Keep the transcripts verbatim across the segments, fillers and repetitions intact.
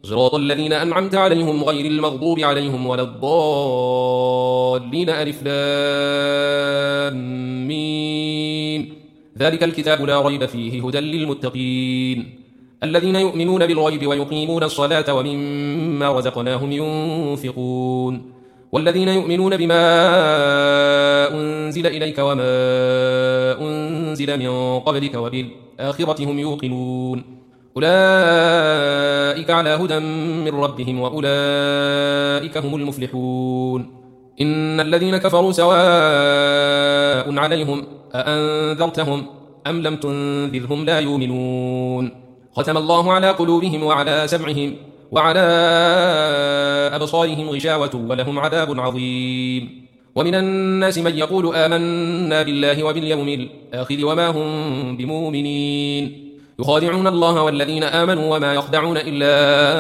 صراط الذين أنعمت عليهم غير المغضوب عليهم ولا الضالين. ألف لام ميم. ذلك الكتاب لا ريب فيه هدى للمتقين الذين يؤمنون بالغيب ويقيمون الصلاة ومما رزقناهم ينفقون والذين يؤمنون بما أنزل إليك وما أنزل من قبلك وبالآخرة هم يوقنون أولئك على هدى من ربهم وأولئك هم المفلحون. إن الذين كفروا سواء عليهم أأنذرتهم أم لم تنذرهم لا يؤمنون. ختم الله على قلوبهم وعلى سمعهم وعلى أبصارهم غشاوة ولهم عذاب عظيم. ومن الناس من يقول آمنا بالله وباليوم الآخر وما هم بمؤمنين يخادعون الله والذين آمنوا وما يخدعون إلا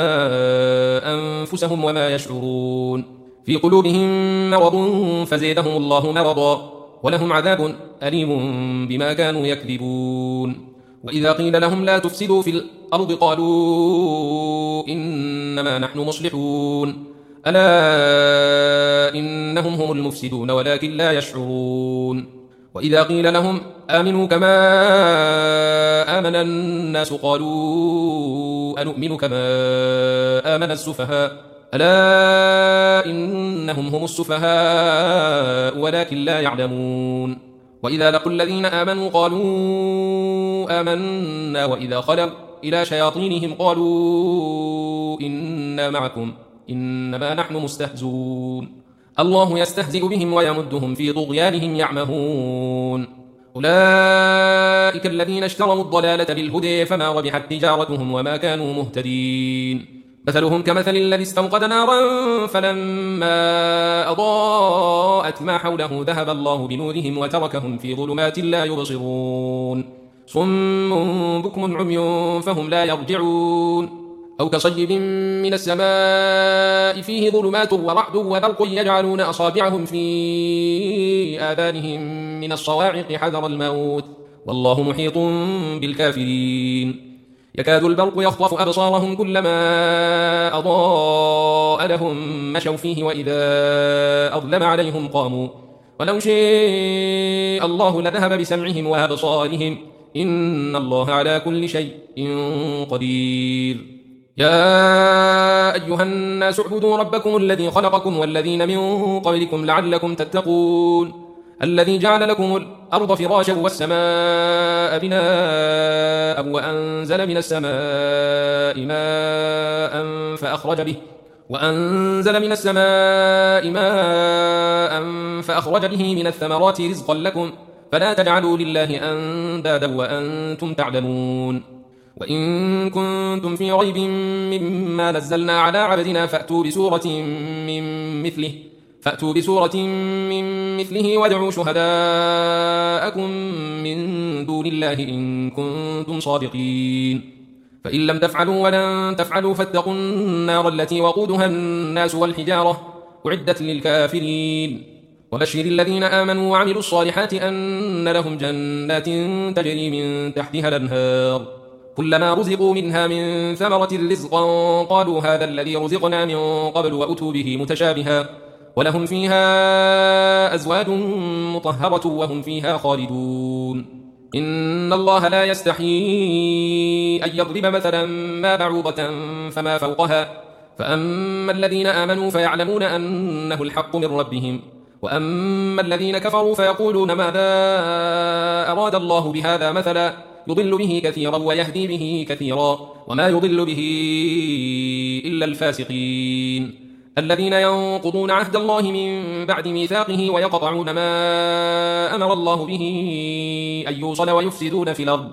أنفسهم وما يشعرون. في قلوبهم مرض فزيدهم الله مرضا ولهم عذاب أليم بما كانوا يكذبون. وإذا قيل لهم لا تفسدوا في الأرض قالوا إنما نحن مصلحون ألا إنهم هم المفسدون ولكن لا يشعرون. وإذا قيل لهم آمنوا كما آمن الناس قالوا أنؤمن كما آمن السفهاء ألا إنهم هم السفهاء ولكن لا يعلمون. وإذا لقوا الذين آمنوا قالوا آمنا وإذا خلوا إلى شياطينهم قالوا إنا معكم إنما نحن مستهزون الله يستهزئ بهم ويمدهم في طغيانهم يعمهون. أولئك الذين اشتروا الضلالة بالهدى فما ربحت تجارتهم وما كانوا مهتدين. مثلهم كمثل الذي استوقد نارا فلما أضاءت ما حوله ذهب الله بنورهم وتركهم في ظلمات لا يبصرون صم بكم عمي فهم لا يرجعون. أو كصيب من السماء فيه ظلمات ورعد وبرق يجعلون أصابعهم في آذانهم من الصواعق حذر الموت والله محيط بالكافرين. يكاد البرق يخطف أبصارهم كلما أضاء لهم مشوا فيه وإذا أظلم عليهم قاموا ولو شاء الله لذهب بسمعهم وأبصارهم إن الله على كل شيء قدير. يا أيها الناس اعبدوا ربكم الذي خلقكم والذين من قبلكم لعلكم تتقون الذي جعل لكم الأرض فراشا والسماء بناء وأنزل من السماء ماء فأخرج به وأنزل من السماء ماء فأخرج به من الثمرات رزقا لكم فلا تجعلوا لله أندادا وأنتم تعلمون. وإن كنتم في ريب مما نزلنا على عبدنا فأتوا بسورة من مثله فأتوا بسورة من مثله وادعوا شهداءكم من دون الله إن كنتم صادقين. فإن لم تفعلوا ولن تفعلوا فاتقوا النار التي وقودها الناس والحجارة أعدت للكافرين. وبشر الذين آمنوا وعملوا الصالحات أن لهم جنات تجري من تحتها الأنهار كلما رزقوا منها من ثمرة رزقا قالوا هذا الذي رزقنا من قبل وأتوا به متشابها ولهم فيها أزواج مطهرة وهم فيها خالدون. إن الله لا يستحيي أن يضرب مثلا ما بعوضة فما فوقها فأما الذين آمنوا فيعلمون أنه الحق من ربهم وأما الذين كفروا فيقولون ماذا أراد الله بهذا مثلا يضل به كثيرا ويهدي به كثيرا وما يضل به إلا الفاسقين الذين ينقضون عهد الله من بعد ميثاقه ويقطعون ما أمر الله به أن يوصل ويفسدون في الأرض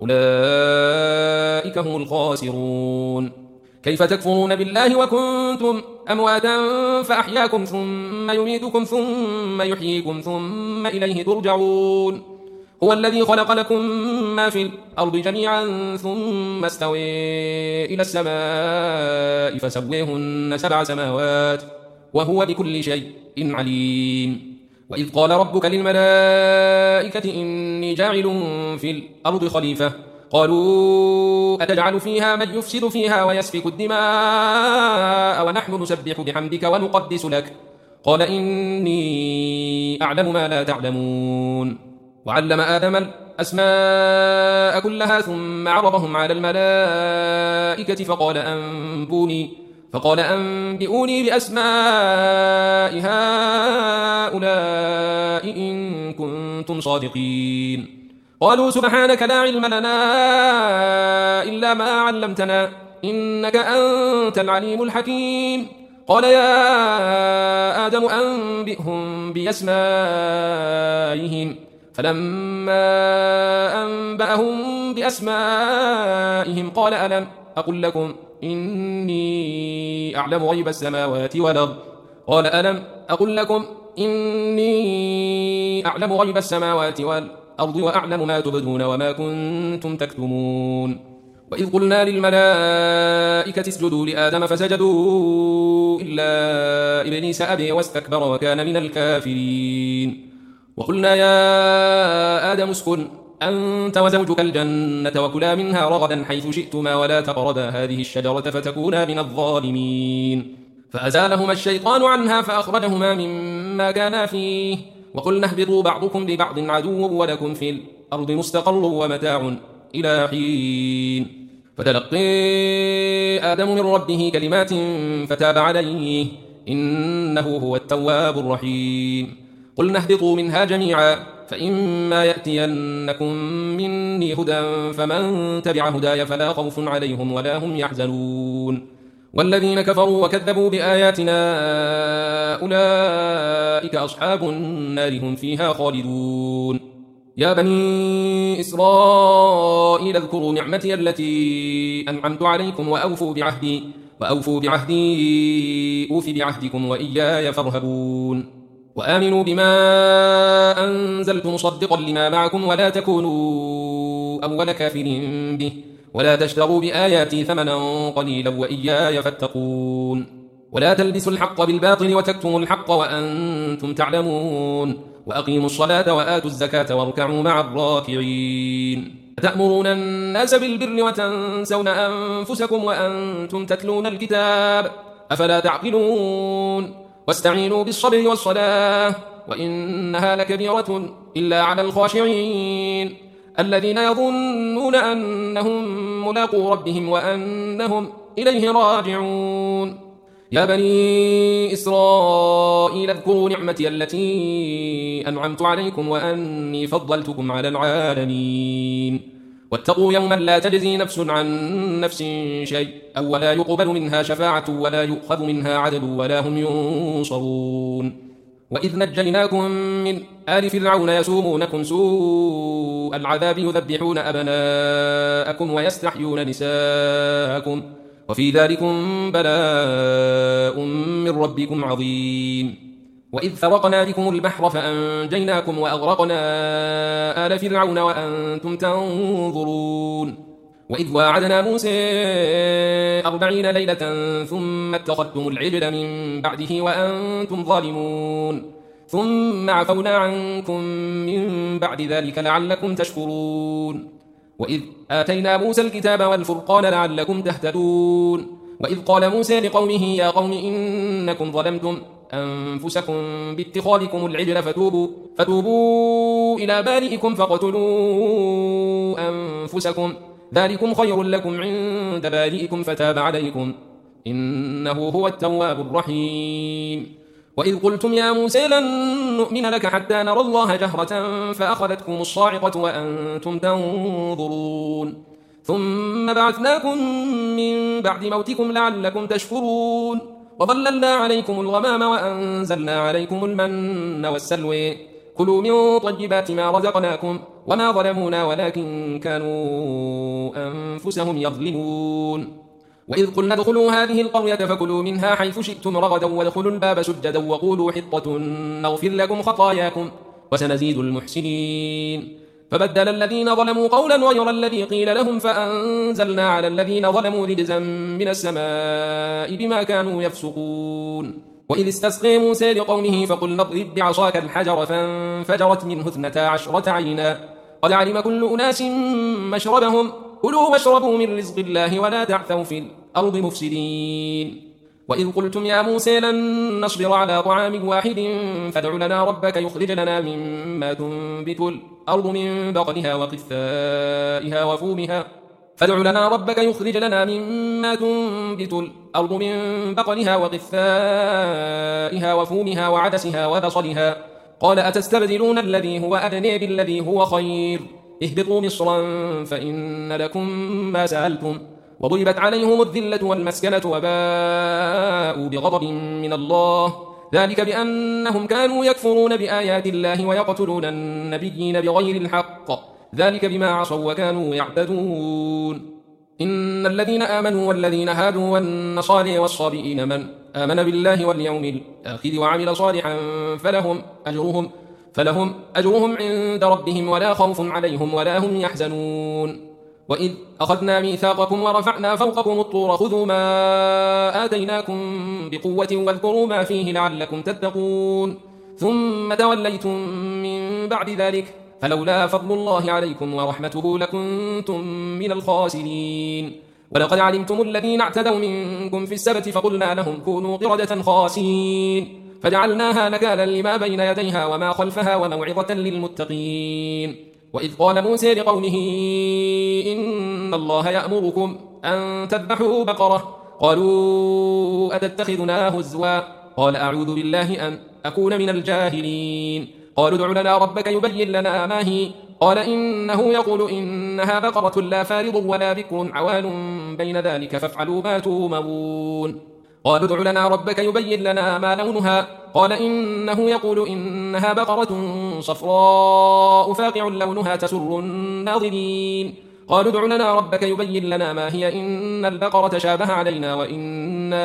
أولئك هم الخاسرون. كيف تكفرون بالله وكنتم أمواتا فأحياكم ثم يميتكم ثم يحييكم ثم إليه ترجعون. هو الذي خلق لكم ما في الأرض جميعا ثم استوى إلى السماء فسويهن سبع سماوات وهو بكل شيء عليم. وإذ قال ربك للملائكة إني جاعل في الأرض خليفة قالوا أتجعل فيها من يفسد فيها ويسفك الدماء ونحن نسبح بحمدك ونقدس لك قال إني أعلم ما لا تعلمون وعلم آدم الأسماء كلها ثم عرضهم على الملائكة فقال أنبوني فقال أنبئوني بأسماء هؤلاء إن كنتم صادقين قالوا سبحانك لا علم لنا إلا ما علمتنا إنك أنت العليم الحكيم قال يا آدم أنبئهم بأسمائهم فلما أنبأهم بأسمائهم قال ألم أقل لكم إني أعلم غيب السماوات والأرض قال ألم أقل لكم إني أعلم غيب السماوات والأرض وأعلم ما تبدون وما كنتم تكتمون وإذ قلنا للملائكة اسجدوا لآدم فسجدوا إلا إبليس أبي واستكبر وكان من الكافرين وقلنا يا آدم اسكن أنت وزوجك الجنة وكلا منها رغدا حيث شئتما ولا تقربا هذه الشجرة فتكونا من الظالمين فأزالهما الشيطان عنها فأخرجهما مما كانا فيه وقلنا اهبطوا بعضكم لبعض عدو ولكم في الأرض مستقر ومتاع إلى حين فتلقي آدم من ربه كلمات فتاب عليه إنه هو التواب الرحيم قلنا اهبطوا منها جميعا فإما يأتينكم مني هدى فمن تبع هداي فلا خوف عليهم ولا هم يحزنون والذين كفروا وكذبوا بآياتنا أولئك أصحاب النار هم فيها خالدون يا بني إسرائيل اذكروا نعمتي التي أنعمت عليكم وأوفوا بعهدي وأوفوا بعهدي أوف بعهدكم وإياي فارهبون وآمنوا بما أنزلت مصدقا لما معكم ولا تكونوا أول كافر به ولا تشتروا بآياتي ثمنا قليلا وإياي فاتقون ولا تلبسوا الحق بالباطل وتكتموا الحق وأنتم تعلمون وأقيموا الصلاة وآتوا الزكاة واركعوا مع الراكعين أتأمرون الناس بالبر وتنسون أنفسكم وأنتم تتلون الكتاب أفلا تعقلون واستعينوا بالصبر والصلاة وإنها لكبيرة إلا على الخاشعين الذين يظنون أنهم ملاقو ربهم وأنهم إليه راجعون يا بني إسرائيل اذكروا نعمتي التي أنعمت عليكم وأني فضلتكم على العالمين واتقوا يوما لا تجزي نفس عن نفس شيئا ولا يقبل منها شفاعة ولا يؤخذ منها عدل ولا هم ينصرون وإذ نجيناكم من آل فرعون يسومونكم سوء العذاب يذبحون أبناءكم ويستحيون نساءكم وفي ذلكم بلاء من ربكم عظيم وإذ فرقنا بكم البحر فأنجيناكم وأغرقنا آل فرعون وأنتم تنظرون وإذ واعدنا موسى أربعين ليلة ثم اتخذتم العجل من بعده وأنتم ظالمون ثم عفونا عنكم من بعد ذلك لعلكم تشكرون وإذ آتينا موسى الكتاب والفرقان لعلكم تهتدون وإذ قال موسى لقومه يا قوم إنكم ظلمتم أنفسكم باتخاذكم العجل فتوبوا, فتوبوا إلى بارئكم فاقتلوا أنفسكم ذلكم خير لكم عند بارئكم فتاب عليكم إنه هو التواب الرحيم وإذ قلتم يا موسى لن نؤمن لك حتى نرى الله جهرة فأخذتكم الصاعقة وأنتم تنظرون ثم بعثناكم من بعد موتكم لعلكم تشكرون وظللنا عليكم الغمام وأنزلنا عليكم المن والسلوى كلوا من طيبات ما رزقناكم وما ظلمونا ولكن كانوا أنفسهم يظلمون وإذ قلنا ادخلوا هذه القرية فكلوا منها حيث شئتم رغدا وادخلوا الباب سجدا وقولوا حطة نغفر لكم خطاياكم وسنزيد المحسنين فبدل الذين ظلموا قولا غير الذي قيل لهم فأنزلنا على الذين ظلموا رجزا من السماء بما كانوا يفسقون وإذ استسقي موسى لقومه فقلنا اضرب بعصاك الحجر فانفجرت منه اثنتا عشرة عينا قد علم كل أناس مشربهم كلوا واشربوا من رزق الله ولا تعثوا في الأرض مفسدين وإذ قلتم يا موسى لن نصبر على طعام واحد فادع لنا ربك يخرج لنا مما تنبت الأرض من بقلها وقثائها وفومها فادع لنا ربك يخرج لنا مما تنبت الأرض من بقلها وقثائها وفومها وعدسها وبصلها قال أتستبدلون الذي هو أدنى بالذي هو خير اهبطوا مصرا فإن لكم ما سألتم وضربت عليهم الذلة والمسكنة وباءوا بغضب من الله ذلك بأنهم كانوا يكفرون بآيات الله ويقتلون النبيين بغير الحق ذلك بما عصوا وكانوا يعتدون إن الذين آمنوا والذين هادوا والنصارى والصابئين من آمن بالله واليوم الآخر وعمل صالحا فلهم أجرهم فلهم أجرهم عند ربهم ولا خوف عليهم ولا هم يحزنون وإذ أخذنا ميثاقكم ورفعنا فوقكم الطور خذوا ما آتيناكم بقوة واذكروا ما فيه لعلكم تتقون ثم توليتم من بعد ذلك فلولا فضل الله عليكم ورحمته لكنتم من الخاسرين ولقد علمتم الذين اعتدوا منكم في السبت فقلنا لهم كونوا قردة خاسئين فجعلناها نكالا لما بين يديها وما خلفها وموعظة للمتقين وإذ قال موسى لقومه إن الله يأمركم أن تذبحوا بقرة قالوا أتتخذنا هزوا قال أعوذ بالله أن أكون من الجاهلين قالوا ادع لنا ربك يبين لنا ما هي قال إنه يقول إنها بقرة لا فارض ولا بكر عوان بين ذلك فافعلوا ما تؤمرون قالوا ادع لنا ربك يبين لنا ما لونها قال إنه يقول إنها بقرة صفراء فاقع لونها تسر الناظرين قالوا ادع لنا ربك يبين لنا ما هي إن البقرة شابه علينا وإنا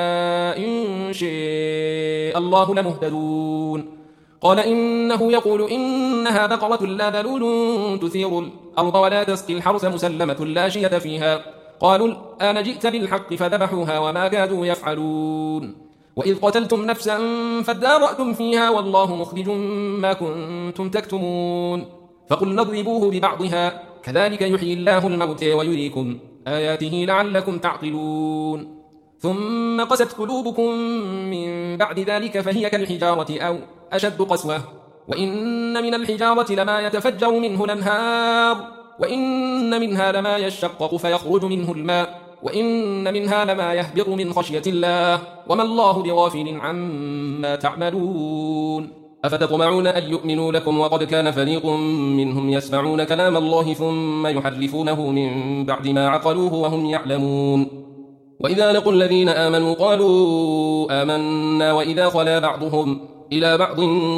إن شاء الله لمهتدون قال إنه يقول إنها بقرة لا ذلول تثير الأرض ولا تسقي الحرث مسلمة لا شية فيها قالوا الآن جئت بالحق فذبحوها وما كادوا يفعلون وإذ قتلتم نفسا فادارأتم فيها والله مخرج ما كنتم تكتمون فقلنا اضربوه ببعضها كذلك يحيي الله الموتى ويريكم آياته لعلكم تعقلون ثم قست قلوبكم من بعد ذلك فهي كالحجارة أو أشد قسوة وإن من الحجارة لما يتفجر منه الأنهار وإن منها لما يشقق فيخرج منه الماء وإن منها لما يهبط من خشية الله وما الله بغافل عما تعملون أفتطمعون أن يؤمنوا لكم وقد كان فريق منهم يسمعون كلام الله ثم يحرفونه من بعد ما عقلوه وهم يعلمون وإذا لقوا الذين آمنوا قالوا آمنا وإذا خلا بعضهم إلى بعض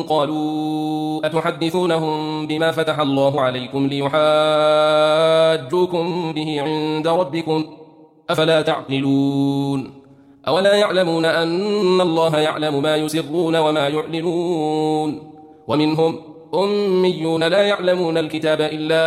قالوا أتحدثونهم بما فتح الله عليكم ليحاجوكم به عند ربكم أفلا تعقلون أولا يعلمون أن الله يعلم ما يسرون وما يعلنون ومنهم أميون لا يعلمون الكتاب إلا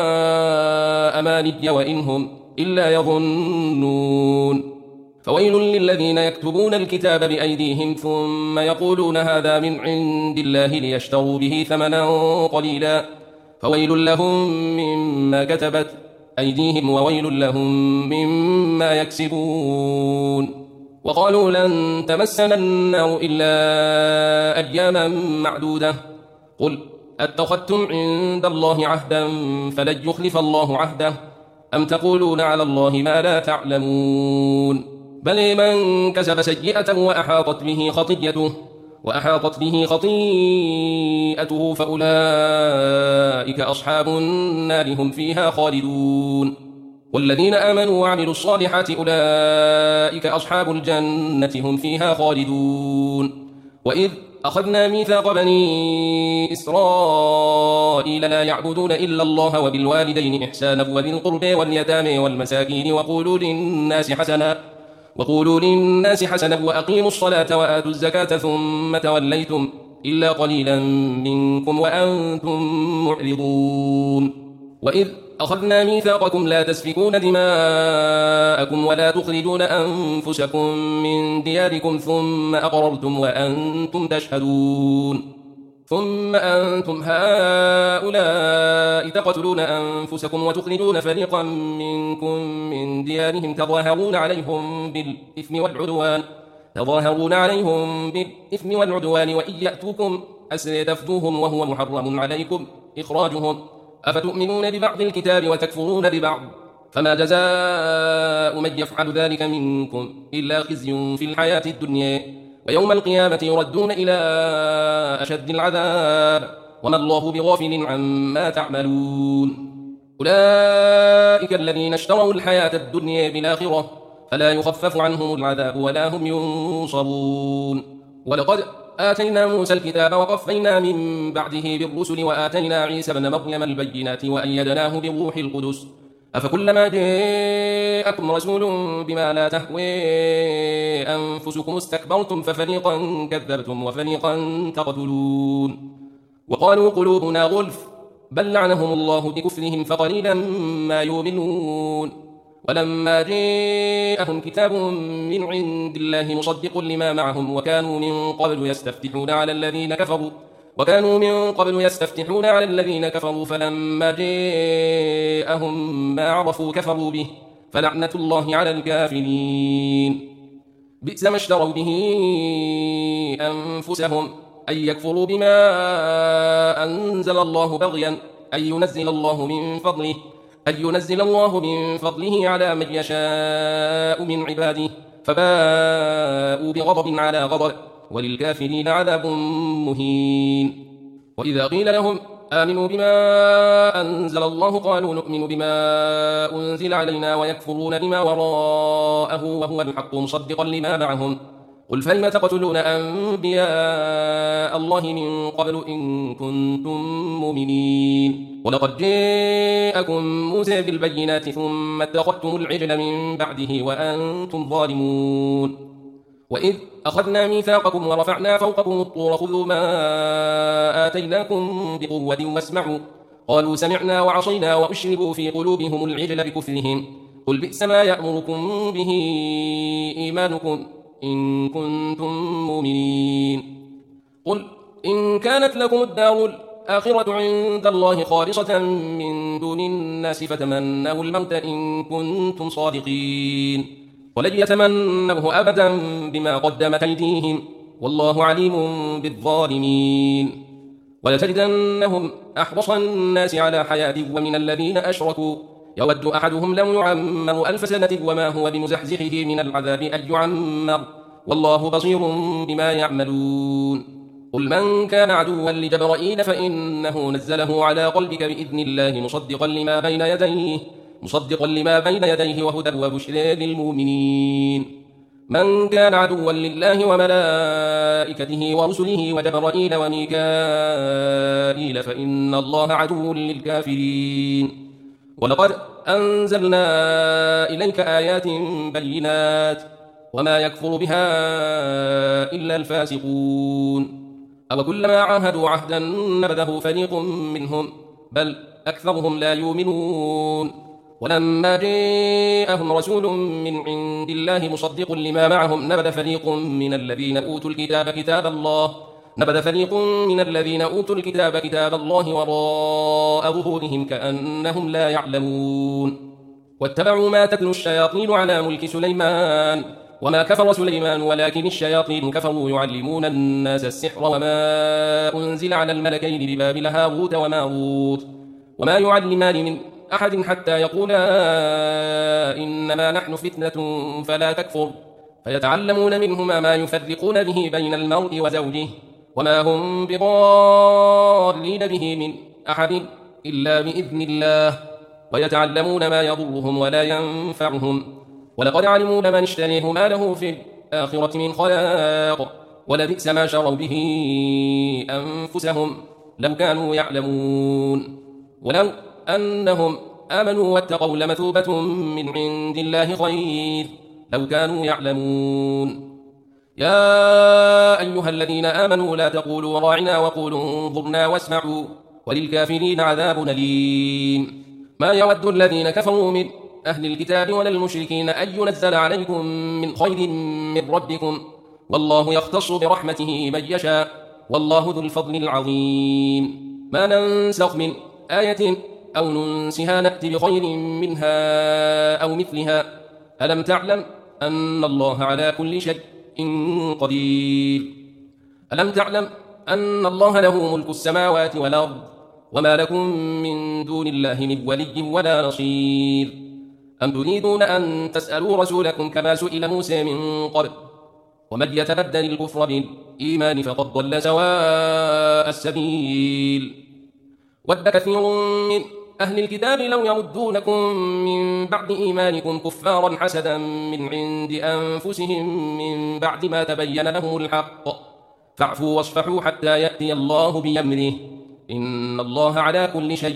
أماني وإنهم إلا يظنون فويل للذين يكتبون الكتاب بأيديهم ثم يقولون هذا من عند الله ليشتروا به ثمنا قليلا فويل لهم مما كتبت أيديهم وويل لهم مما يكسبون وقالوا لن تمسنا النار إلا أياما معدودة قل أتخذتم عند الله عهدا فلن يخلف الله عهده أم تقولون على الله ما لا تعلمون بل من كسب سيئة وأحاطت به خطيئته وأحاطت به خطيئته فأولئك أصحاب النار هم فيها خالدون والذين آمنوا وعملوا الصالحات أولئك أصحاب الجنة هم فيها خالدون وإذ أخذنا ميثاق بني إسرائيل لا يعبدون إلا الله وبالوالدين إحسانا وذي القربى واليتامى والمساكين وقولوا للناس حسنا وقولوا للناس حسنا وأقيموا الصلاة وآتوا الزكاة ثم توليتم إلا قليلا منكم وأنتم معرضون وإذ أخذنا ميثاقكم لا تسفكون دماءكم ولا تخرجون أنفسكم من دياركم ثم أقررتم وأنتم تشهدون ثم أنتم هؤلاء تقتلون أنفسكم وتخرجون فريقا منكم من ديارهم تظاهرون عليهم بالإثم والعدوان تظاهرون عليهم بالإثم والعدوان وإن يأتوكم أسرى تفدوهم وهو محرم عليكم إخراجهم أفتؤمنون ببعض الكتاب وتكفرون ببعض فما جزاء من يفعل ذلك منكم إلا خزي في الحياة الدنيا ويوم القيامة يردون إلى أشد العذاب وما الله بغافل عما تعملون أولئك الذين اشتروا الحياة الدنيا بالآخرة فلا يخفف عنهم العذاب ولا هم ينصرون ولقد آتينا موسى الكتاب وقفينا من بعده بالرسل وآتينا عيسى ابن مريم البينات وأيدناه بالروح القدس أفكلما جاءكم رسول بما لا تهوي أنفسكم استكبرتم ففريقا كذبتم وفريقا تقتلون وقالوا قلوبنا غلف بل لعنهم الله بكفرهم فقليلا ما يؤمنون ولما جاءهم كتاب من عند الله مصدق لما معهم وكانوا من قبل يستفتحون على الذين كفروا وكانوا من قبل يستفتحون على الذين كفروا فلما جاءهم ما عرفوا كفروا به فلعنة الله على الكافرين بئس ما اشتروا به أنفسهم أن يكفروا بما أنزل الله بغيا أن ينزل الله من فضله أن ينزل الله من فضله على من يشاء من عباده فباءوا بغضب على غضب وللكافرين عذاب مهين وإذا قيل لهم آمنوا بما أنزل الله قالوا نؤمن بما أنزل علينا ويكفرون بما وراءه وهو الحق مصدقا لما معهم قل فلم تقتلون أنبياء الله من قبل إن كنتم مؤمنين ولقد جاءكم موسى بالبينات ثم اتخذتم العجل من بعده وأنتم ظالمون وإذ أخذنا ميثاقكم ورفعنا فوقكم الطور خذوا ما آتيناكم بقوة واسمعوا قالوا سمعنا وعصينا وأشربوا في قلوبهم العجل بكفرهم قل بئس ما يأمركم به إيمانكم إن كنتم مؤمنين قل إن كانت لكم الدار الآخرة عند الله خالصة من دون الناس فتمنوا الموت إن كنتم صادقين ولن يتمنوه أبدا بما قدمت أيديهم والله عليم بالظالمين ولتجدنهم أحرص الناس على حياة ومن الذين أشركوا يود أحدهم لو يعمر ألف سنة وما هو بمزحزحه من العذاب أن يعمر والله بصير بما يعملون قل من كان عدوا لجبرائيل فإنه نزله على قلبك بإذن الله مصدقا لما بين يديه مصدقا لما بين يديه وهدى وبشرى للمؤمنين من كان عدوا لله وملائكته ورسله وجبرائيل وميكائيل فإن الله عدو للكافرين ولقد أنزلنا إليك آيات بينات وما يكفر بها إلا الفاسقون أو كلما عاهدوا عهدا نبذه فريق منهم بل أكثرهم لا يؤمنون ولما جاءهم رسول من عند الله مصدق لما معهم نبذ فريق من الذين أوتوا الكتاب كتاب الله نبذ فريق من الذين أوتوا الكتاب كتاب الله وراء ظهورهم كأنهم لا يعلمون واتبعوا ما تتلو الشياطين على ملك سليمان وما كفر سليمان ولكن الشياطين كفروا يعلمون الناس السحر وما أنزل على الملكين ببابل هاروت وماروت وما يعلمان من أحد حتى يقولا إنما نحن فتنة فلا تكفر فيتعلمون منهما ما يفرقون به بين المرء وزوجه وما هم بضارين به من أحد إلا بإذن الله ويتعلمون ما يضرهم ولا ينفعهم ولقد علموا لمن اشتريه ما له في الآخرة من خلاق ولبئس ما شروا به أنفسهم لو كانوا يعلمون ولو أنهم آمنوا واتقوا لمثوبة من عند الله خير لو كانوا يعلمون يا أيها الذين آمنوا لا تقولوا راعنا وقولوا انظرنا واسمعوا وللكافرين عذاب أليم ما يود الذين كفروا من أهل الكتاب ولا المشركين أن ينزل عليكم من خير من ربكم والله يختص برحمته من يشاء والله ذو الفضل العظيم. ما ننسخ من آية أو ننسها نأتي بخير منها أو مثلها. ألم تعلم أن الله على كل شيء قدير. ألم تعلم أن الله له ملك السماوات والأرض وما لكم من دون الله من ولي ولا نصير. أم تريدون أن تسألوا رسولكم كما سئل موسى من قبل ومن يتبدل الكفر بالإيمان فقد ضل سواء السبيل. ود كثير من أهل الكتاب لو يردونكم من بعد إيمانكم كفارا حسدا من عند أنفسهم من بعد ما تبين لهم الحق فاعفوا واصفحوا حتى يأتي الله بأمره إن الله على كل شيء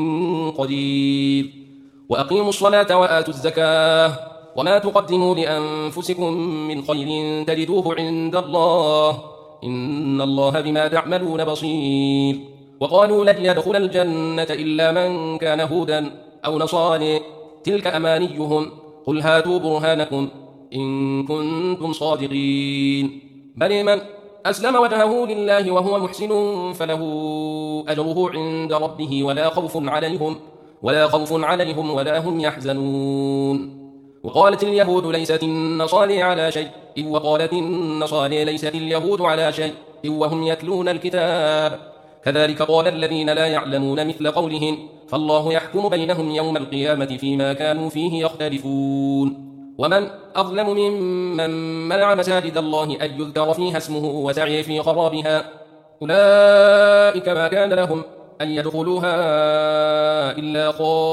قدير. وأقيموا الصلاة وآتوا الزكاة وما تقدموا لأنفسكم من خير تجدوه عند الله إن الله بما تعملون بصير. وقالوا لن يدخل الجنة إلا من كان هودا أو نصارى تلك أمانيهم قل هاتوا برهانكم إن كنتم صادقين. بل من أسلم وجهه لله وهو محسن فله أجره عند ربه ولا خوف عليهم ولا خوف عليهم ولا هم يحزنون. وقالت اليهود ليست النصارى على شيء وقالت النصارى ليست اليهود على شيء وهم يتلون الكتاب كذلك قال الذين لا يعلمون مثل قولهم فالله يحكم بينهم يوم القيامة فيما كانوا فيه يختلفون. ومن أظلم ممن منع مساجد الله أن يذكر فيها اسمه وسعي في خرابها أولئك ما كان لهم أن يدخلوها إلا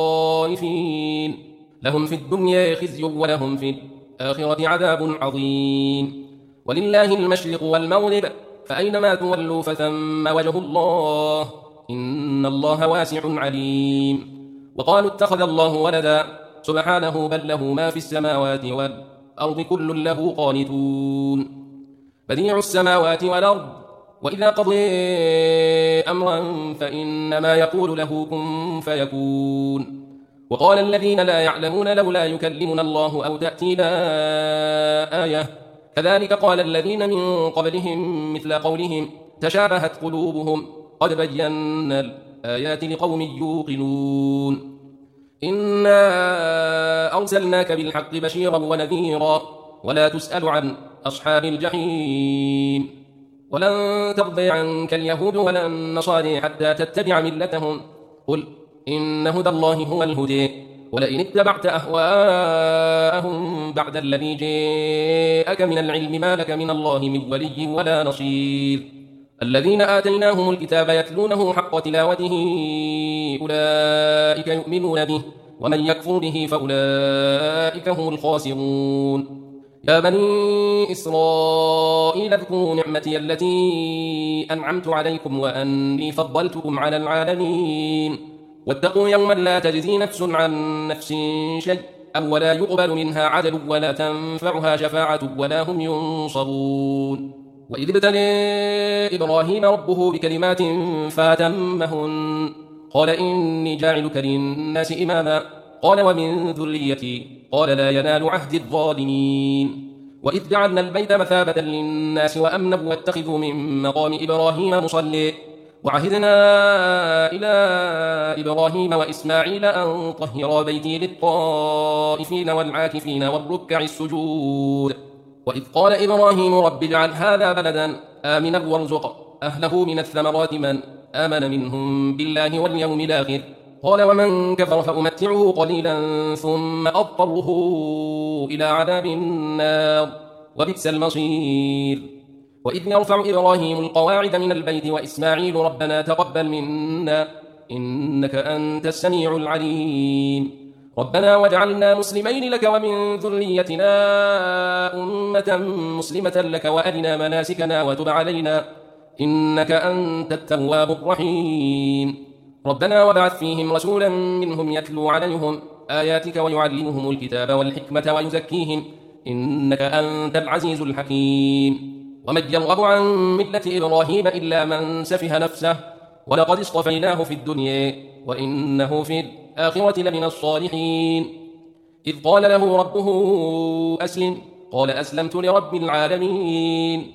خائفين لهم في الدنيا خزي ولهم في الآخرة عذاب عظيم. ولله المشرق والمغرب فأينما تولوا فثم وجه الله إن الله واسع عليم. وقالوا اتخذ الله ولدا سبحانه بل له ما في السماوات والأرض كل له قانتون. بديع السماوات والأرض وإذا قضي أمرا فإنما يقول له كن فيكون. وقال الذين لا يعلمون لولا يكلمنا الله أو تأتينا آية كذلك قال الذين من قبلهم مثل قولهم تشابهت قلوبهم قد بينا الآيات لقوم يوقنون. إنا أرسلناك بالحق بشيرا ونذيرا ولا تسأل عن أصحاب الجحيم. ولن ترضي عنك اليهود ولا النصارى حتى تتبع ملتهم قل إن هدى الله هو الهدى ولئن اتبعت أهواءهم بعد الذي جاءك من العلم ما لك من الله من ولي ولا نصير. الذين آتيناهم الكتاب يتلونه حق تلاوته أولئك يؤمنون به ومن يكفر به فأولئك هم الخاسرون. يا بني إسرائيل اذكروا نعمتي التي أنعمت عليكم وأني فضلتكم على العالمين واتقوا يوما لا تجزي نفس عن نفس شيئا ولا يقبل منها عدل ولا تنفعها شفاعة ولا هم ينصرون. وإذ ابتلى إبراهيم ربه بكلمات فأتمهن قال إني جاعلك للناس إماما قال ومن ذريتي قال لا ينال عهد الظالمين. وإذ جعلنا البيت مثابة للناس وأمنا واتخذوا من مقام إبراهيم مصلى وعهدنا إلى إبراهيم وإسماعيل أن طهرا بيتي للطائفين والعاكفين والركع السجود. وإذ قال إبراهيم رب اجعل هذا بلدا آمنا وارزق أهله من الثمرات من آمن منهم بالله واليوم الآخر قال ومن كفر فأمتعه قليلا ثم أضطره إلى عذاب النار وبئس المصير. وإذ يرفع إبراهيم القواعد من البيت وإسماعيل ربنا تقبل منا إنك أنت السميع العليم ربنا واجعلنا مسلمين لك ومن ذريتنا أمة مسلمة لك وأرنا مناسكنا وتب علينا إنك أنت التواب الرحيم. ربنا وابعث فيهم رسولا منهم يتلو عليهم آياتك ويعلمهم الكتاب والحكمة ويزكيهم إنك أنت العزيز الحكيم. ومن يرغب عن ملة إبراهيم إلا من سفه نفسه ولقد اصطفيناه في الدنيا وإنه في الآخرة لمن الصالحين. إذ قال له ربه أسلم قال أسلمت لرب العالمين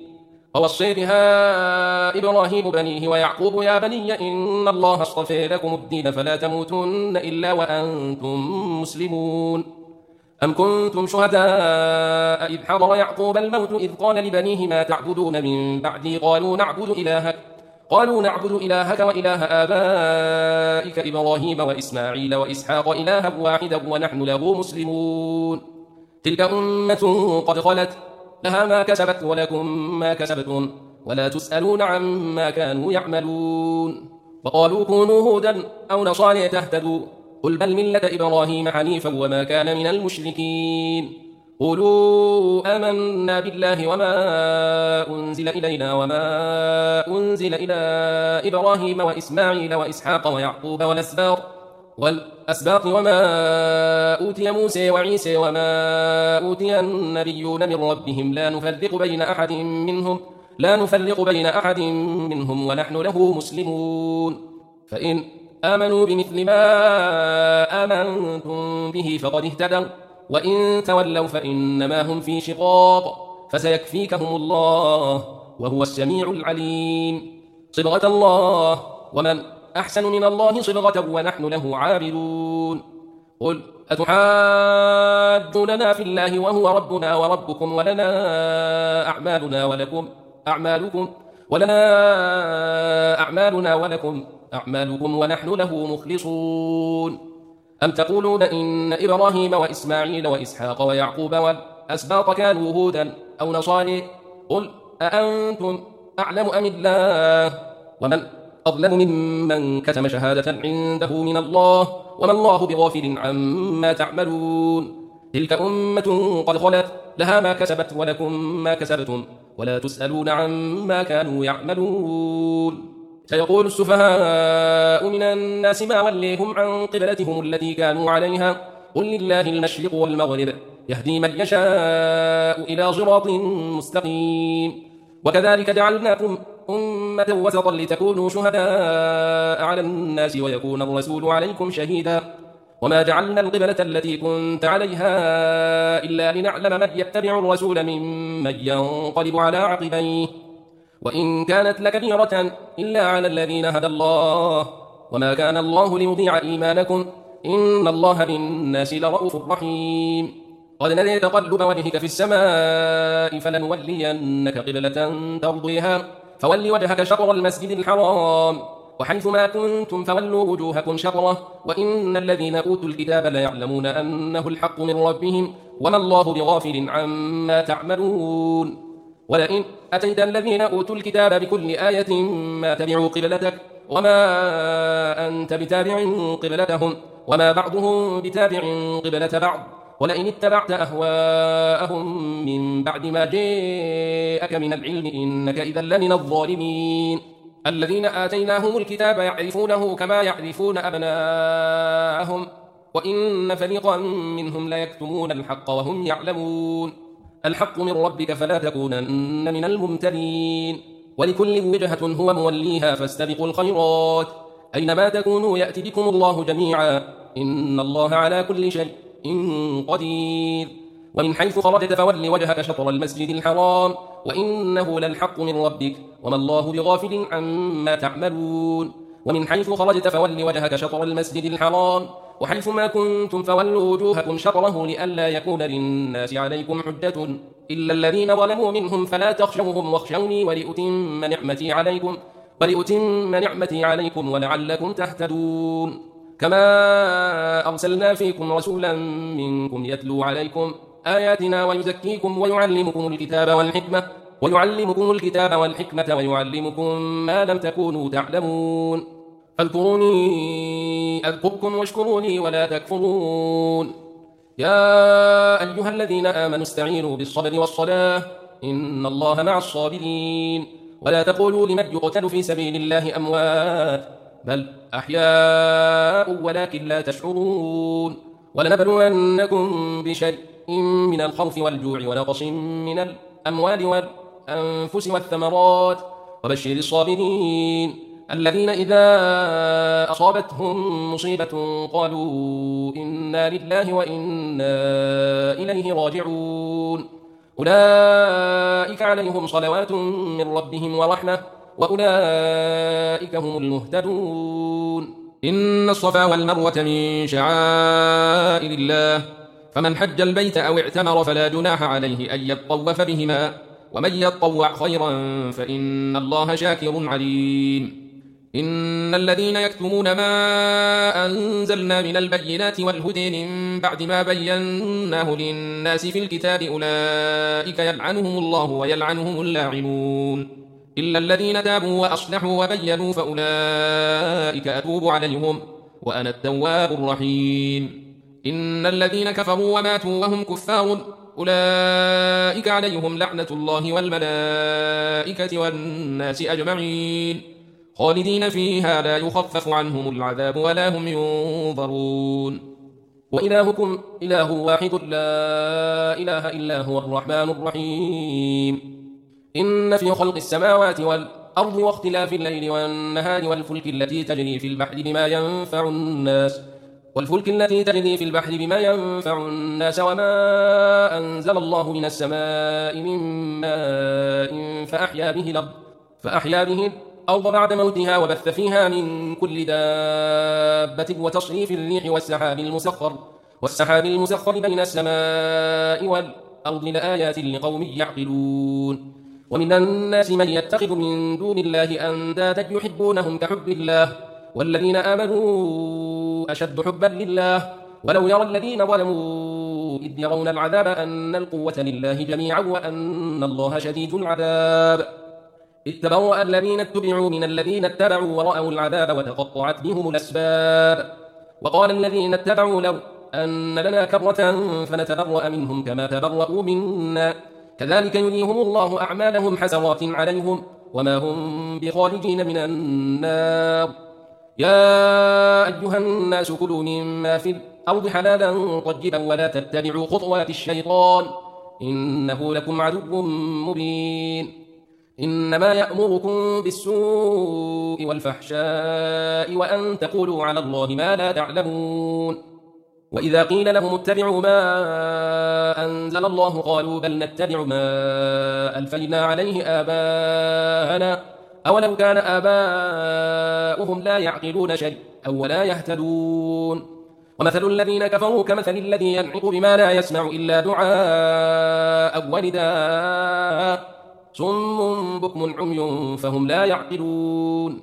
ووصي بها إبراهيم بنيه ويعقوب يا بني إن الله اصطفى لكم الدين فلا تموتن إلا وأنتم مسلمون. أم كنتم شهداء إذ حضر يعقوب الموت إذ قال لبنيه ما تعبدون من بعدي قالوا نعبد إلهك قالوا نعبد إلهك وإله آبائك إبراهيم وإسماعيل وإسحاق إلها واحدا ونحن له مسلمون. تلك أمة قد خلت لها ما كسبت ولكم ما كسبتم ولا تسألون عما كانوا يعملون. وقالوا كونوا هودا أو نصارى تهتدوا قل بل ملة إبراهيم حنيفا وما كان من المشركين. قولوا آمنا بالله وما أنزل إلينا وما أنزل إلى إبراهيم وإسماعيل وإسحاق ويعقوب والأسباط والأسباط وما أوتي موسى وعيسى وما أوتي النبيون من ربهم لا نفرق بين أحد منهم لا نفرق بين أحد منهم ونحن له مسلمون. فإن آمنوا بمثل ما آمنتم به فقد اهتدوا وإن تولوا فإنما هم في شقاق فسيكفيكهم الله وهو السميع العليم. صبغة الله ومن أحسن من الله صبغة ونحن له عابدون. قل أتحاجوننا في الله وهو ربنا وربكم ولنا أعمالنا ولكم أعمالكم ولنا أعمالنا ولكم أعمالكم ونحن له مخلصون. أم تقولون إن إبراهيم وإسماعيل وإسحاق ويعقوب والأسباط كانوا هودا أو نصارى قل أأنتم أعلم أم الله ومن أظلم ممن كتم شهادة عنده من الله وما الله بغافل عما تعملون. تلك أمة قد خلت لها ما كسبت ولكم ما كسبتم ولا تسألون عما كانوا يعملون. سيقول السفهاء من الناس ما وليهم عن قبلتهم التي كانوا عليها قل لله المشرق والمغرب يهدي من يشاء إلى صراط مستقيم. وكذلك جعلناكم أمة وسطا لتكونوا شهداء على الناس ويكون الرسول عليكم شهيدا وما جعلنا القبلة التي كنت عليها إلا لنعلم من يتبع الرسول ممن ينقلب على عقبيه وإن كانت لكبيرة إلا على الذين هدى الله وما كان الله ليضيع إيمانكم إن الله بالناس لرؤوف رحيم. قد نري تقلب وجهك في السماء فلنولينك قبلة ترضيها فول وجهك شطر المسجد الحرام وحيث ما كنتم فولوا وجوهكم شطره وإن الذين أوتوا الكتاب ليعلمون أنه الحق من ربهم وما الله بغافل عما تعملون. ولئن أتيت الذين أوتوا الكتاب بكل آية ما تبعوا قبلتك وما أنت بتابع قبلتهم وما بعضهم بتابع قبلة بعض ولئن اتبعت أهواءهم من بعد ما جاءك من العلم إنك إذا لمن الظالمين. الذين آتيناهم الكتاب يعرفونه كما يعرفون أبناءهم وإن فريقا منهم ليكتمون الحق وهم يعلمون. الحق من ربك فلا تكونن من الممترين ولكل وجهة هو موليها فاستبقوا الخيرات أينما تكونوا يأتي بكم الله جميعا إن الله على كل شيء قدير. ومن حيث خرجت فول وجهك شطر المسجد الحرام وإنه للحق من ربك وما الله بغافل عما تعملون. ومن حيث خرجت فول وجهك شطر المسجد الحرام وحيث ما كنتم فولوا وجوهكم شطره لئلا يكون للناس عليكم حجة إلا الذين ظلموا منهم فلا تخشوهم واخشوني ولأتم نعمتي عليكم ولأتم نعمتي عليكم ولعلكم تهتدون. كما أرسلنا فيكم رسولا منكم يتلو عليكم آياتنا ويزكيكم ويعلمكم الكتاب والحكمة ويعلمكم الكتاب والحكمة ويعلمكم ما لم تكونوا تعلمون. فاذكروني أذكركم واشكروا لي ولا تكفرون. يا أيها الذين آمنوا استعينوا بالصبر والصلاة إن الله مع الصابرين. ولا تقولوا لمن يقتل في سبيل الله أموات بل أحياء ولكن لا تشعرون. ولنبلونكم بشيء من الخوف والجوع ونقص من الأموال والأنفس والثمرات وبشر الصابرين الذين إذا أصابتهم مصيبة قالوا إنا لله وإنا إليه راجعون. أولئك عليهم صلوات من ربهم ورحمة وأولئك هم المهتدون. إن الصفا والمروة من شعائر الله فمن حج البيت أو اعتمر فلا جناح عليه أن يطوف بهما ومن يطوع خيرا فإن الله شاكر عليم. إن الذين يكتمون ما أنزلنا من البينات والهدى من بعد ما بيناه للناس في الكتاب أولئك يلعنهم الله ويلعنهم اللاعنون إلا الذين تابوا وأصلحوا وبينوا فأولئك أتوب عليهم وأنا التواب الرحيم. إن الذين كفروا وماتوا وهم كفار أولئك عليهم لعنة الله والملائكة والناس أجمعين خالدين فيها لا يخفف عنهم العذاب ولا هم ينظرون. وإلهكم إله واحد لا إله إلا هو الرحمن الرحيم. إن في خلق السماوات والأرض واختلاف الليل والنهار والفلك التي تجري في البحر بما ينفع الناس والفلك التي تجري في البحر بما ينفع الناس وما أنزل الله من السماء من ماء فأحيا به الأرض فأحيا به الأرض بعد موتها وبث فيها من كل دابة وتصريف الريح والسحاب المسخر والسحاب المسخر بين السماء والأرض لآيات لقوم يعقلون. ومن الناس من يتخذ من دون الله أندادا يحبونهم كحب الله والذين آمنوا أشد حبا لله ولو يرى الذين ظلموا إذ يرون العذاب أن القوة لله جميعا وأن الله شديد العذاب. إذ تبرأ الذين اتبعوا من الذين اتبعوا ورأوا العذاب وتقطعت بهم الأسباب وقال الذين اتبعوا لو أن لنا كرة فنتبرأ منهم كما تبرأوا منا كذلك يريهم الله أعمالهم حسرات عليهم وما هم بخارجين من النار. يا أيها الناس كلوا مما في الأرض حلالا طيبا ولا تتبعوا خطوات الشيطان إنه لكم عدو مبين. إنما يأمركم بالسوء والفحشاء وأن تقولوا على الله ما لا تعلمون. وإذا قيل لهم اتبعوا ما أنزل الله قالوا بل نتبع ما ألفينا عليه آباءنا أولو كان آباؤهم لا يعقلون شيء أو لا يهتدون. ومثل الذين كفروا كمثل الذي ينعق بما لا يسمع إلا دعاء ونداء صم بكم عمي فهم لا يعقلون.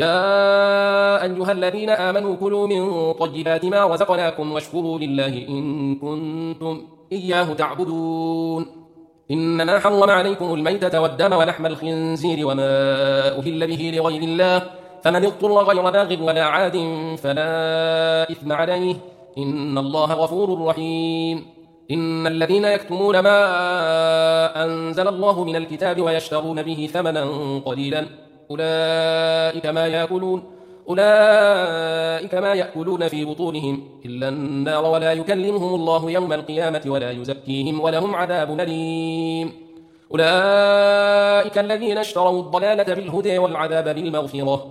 يا أيها الذين آمنوا كلوا من طيبات ما رزقناكم واشكروا لله إن كنتم إياه تعبدون. إنما حرم عليكم الميتة والدم ولحم الخنزير وما أهل به لغير الله فمن اضطر غير باغ ولا عاد فلا إثم عليه إن الله غفور رحيم. إن الذين يكتمون ما أنزل الله من الكتاب ويشترون به ثمنا قليلا أولئك ما يأكلون أولئك ما يأكلون في بطونهم إلا النار ولا يكلمهم الله يوم القيامة ولا يزكيهم ولهم عذاب أليم. أولئك الذين اشتروا الضلالة بالهدى والعذاب بالمغفرة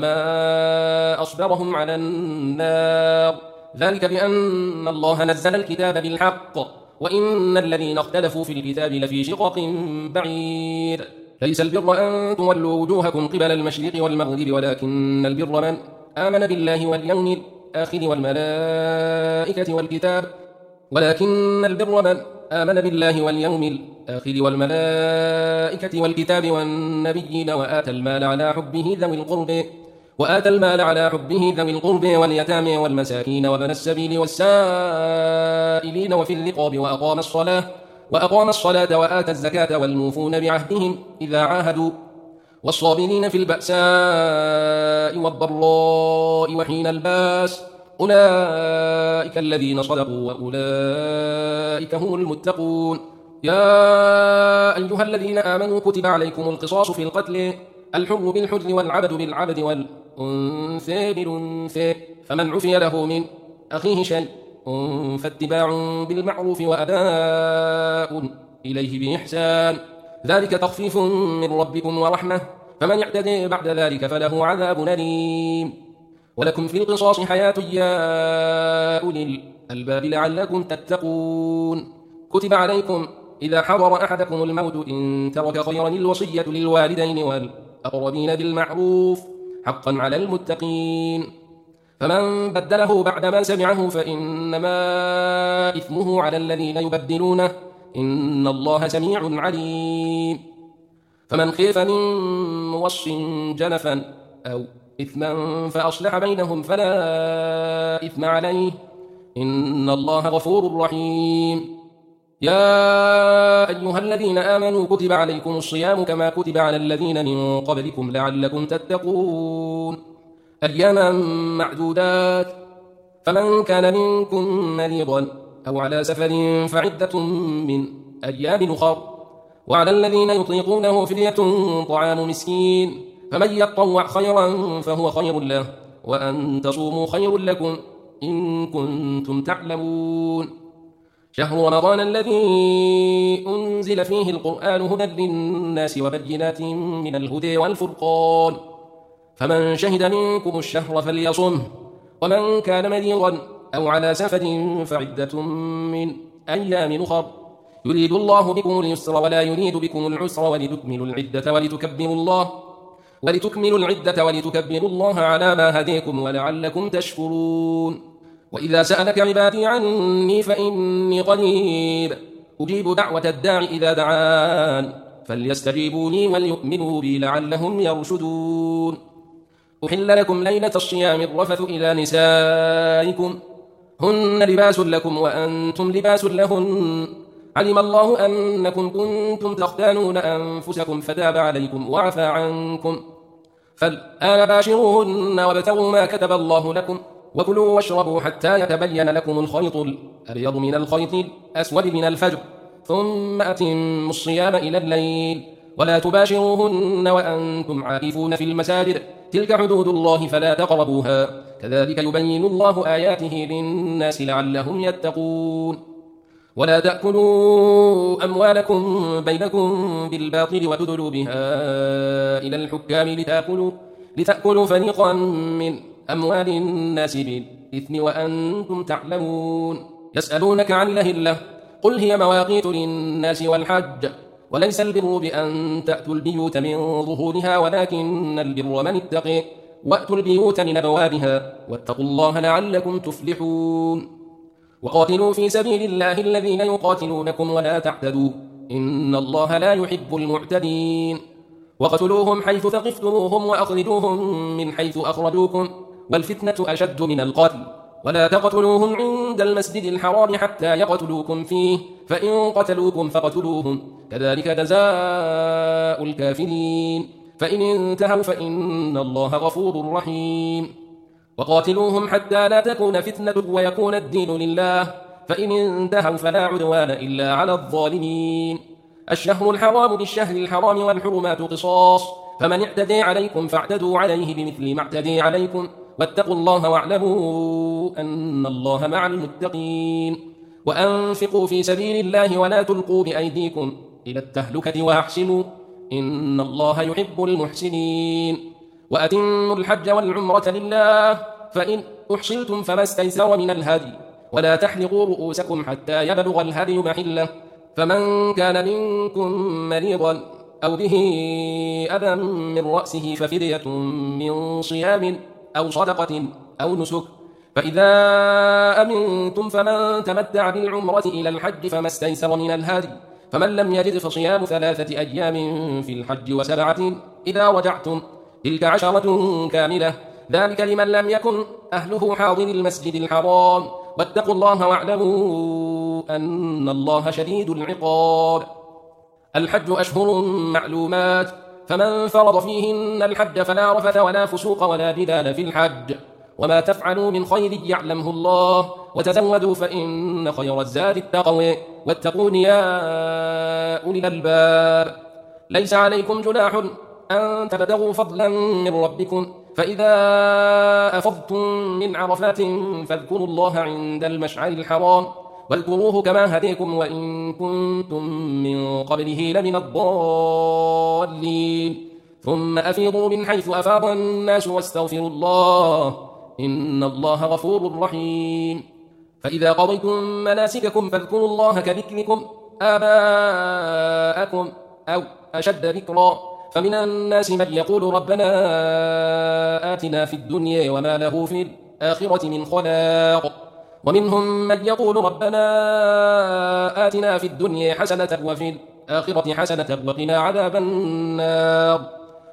فما أصبرهم على النار ذلك بأن الله نزل الكتاب بالحق وإن الذين اختلفوا في الكتاب لفي شقاق بعيد. ليس البر أن تولوا وجوهكم قبل المشرق والمغرب ولكن البر من آمن بالله واليوم الآخر والملائكة والكتاب ولكن البر من آمن بالله واليوم الآخر والملائكة والكتاب والنبيين وآتى المال على حبه ذوي القرب وآتى المال على حبه ذوي القرب واليتامى والمساكين وابن السبيل والسائلين وفي الرقاب وأقام الصلاة وأقام الصلاة وآتى الزكاة والموفون بعهدهم إذا عاهدوا والصابرين في البأساء والضراء وحين الباس أولئك الذين صدقوا وأولئك هم المتقون. يا أيها الذين آمنوا كتب عليكم القصاص في القتل الحر بالحر والعبد بالعبد والأنثى بالأنثى فمن عفي له من أخيه شيء فاتباع بالمعروف وأداء إليه بإحسان ذلك تخفيف من ربكم ورحمة فمن يعتدي بعد ذلك فله عذاب أليم. ولكم في القصاص حياة يا أولي الألباب لعلكم تتقون. كتب عليكم إذا حضر أحدكم الموت إن ترك خيرا الوصية للوالدين والأقربين بالمعروف حقا على المتقين فمن بدله بعدما سمعه فإنما إثمه على الذين يبدلونه إن الله سميع عليم فمن خيف من موص جنفا أو إثما فأصلح بينهم فلا إثم عليه إن الله غفور رحيم يا أيها الذين آمنوا كتب عليكم الصيام كما كتب على الذين من قبلكم لعلكم تتقون أياما معدودات فمن كان منكم مريضا أو على سفر فعدة من أيام أخر وعلى الذين يطيقونه فدية طعام مسكين فمن يطوع خيرا فهو خير له وأن تصوموا خير لكم إن كنتم تعلمون شهر رمضان الذي أنزل فيه القرآن هدى للناس وبينات من الهدى والفرقان فمن شهد منكم الشهر فليصمه ومن كان مريضا أو على سفر فعدة من أيام أخر يريد الله بكم اليسر ولا يريد بكم العسر ولتكملوا العدة ولتكبروا الله ولتكملوا العدة ولتكبروا الله على ما هديكم ولعلكم تشكرون وإذا سألك عبادي عني فإني قريب أجيب دعوة الداع إذا دعان فليستجيبوا لي وليؤمنوا بي لعلهم يرشدون أحل لكم ليلة الصيام الرفث إلى نسائكم هن لباس لكم وأنتم لباس لهن علم الله أنكم كنتم تختانون أنفسكم فتاب عليكم وعفى عنكم فالآن باشروهن وابتغوا ما كتب الله لكم وكلوا واشربوا حتى يتبين لكم الخيط الأبيض من الخيط الأسود من الفجر ثم أتموا الصيام إلى الليل ولا تباشروهن وأنتم عاكفون في المساجد تلك حدود الله فلا تقربوها كذلك يبين الله آياته للناس لعلهم يتقون ولا تأكلوا أموالكم بينكم بالباطل وتدلوا بها إلى الحكام لتأكلوا, لتأكلوا فريقا من أموال الناس بالإثم وأنتم تعلمون يسألونك عن الأهلة قل هي مواقيت للناس والحج وليس البر بأن تأتوا البيوت من ظهورها ولكن البر من اتقي وأتوا البيوت من أبوابها واتقوا الله لعلكم تفلحون وقاتلوا في سبيل الله الذين يقاتلونكم ولا تعتدوا إن الله لا يحب المعتدين وقتلوهم حيث ثقفتموهم وأخرجوهم من حيث أخرجوكم والفتنة أشد من القتل ولا تقتلوهم عند المسجد الحرام حتى يقتلوكم فيه فإن قتلوكم فقتلوهم كذلك جزاء الكافرين فإن انتهوا فإن الله غفور رحيم وقاتلوهم حتى لا تكون فتنة ويكون الدين لله فإن انتهوا فلا عدوان إلا على الظالمين الشهر الحرام بالشهر الحرام والحرمات قصاص فمن اعتدي عليكم فاعتدوا عليه بمثل ما اعتدي عليكم واتقوا الله واعلموا أن الله مع المتقين وأنفقوا في سبيل الله ولا تلقوا بأيديكم إلى التهلكة وأحسنوا إن الله يحب المحسنين وأتموا الحج والعمرة لله فإن أحصلتم فما استيسر من الهدي ولا تحلقوا رؤوسكم حتى يبلغ الهدي محله فمن كان منكم مريضا أو به أذى من رأسه ففدية من صيام أو صدقة أو نسك فإذا أمنتم فمن تمتع بالعمرة إلى الحج فما استيسر من الهدي فمن لم يجد فصيام ثلاثة أيام في الحج وسبعة إذا رجعتم تلك عشرة كاملة ذلك لمن لم يكن أهله حاضر المسجد الحرام واتقوا الله واعلموا أن الله شديد العقاب الحج أشهر معلومات فمن فرض فيهن الحج فلا رفث ولا فسوق ولا جدال في الحج وما تفعلوا من خير يعلمه الله وتزودوا فإن خير الزاد التقوى واتقون يا أولي الألباب ليس عليكم جناح أن تبتغوا فضلا من ربكم فإذا أفضتم من عرفات فاذكروا الله عند المشعر الحرام واذكروه كما هديكم وإن كنتم من قبله لمن الضالين ثم أفيضوا من حيث أفاض الناس واستغفروا الله إن الله غفور رحيم فإذا قضيتم مناسككم فاذكروا الله كذكركم آباءكم أو أشد ذكرا فمن الناس من يقول ربنا آتنا في الدنيا وما له في الآخرة من خلاق ومنهم من يقول ربنا آتنا في الدنيا حسنة وفي الآخرة حسنة وقنا عذاب النار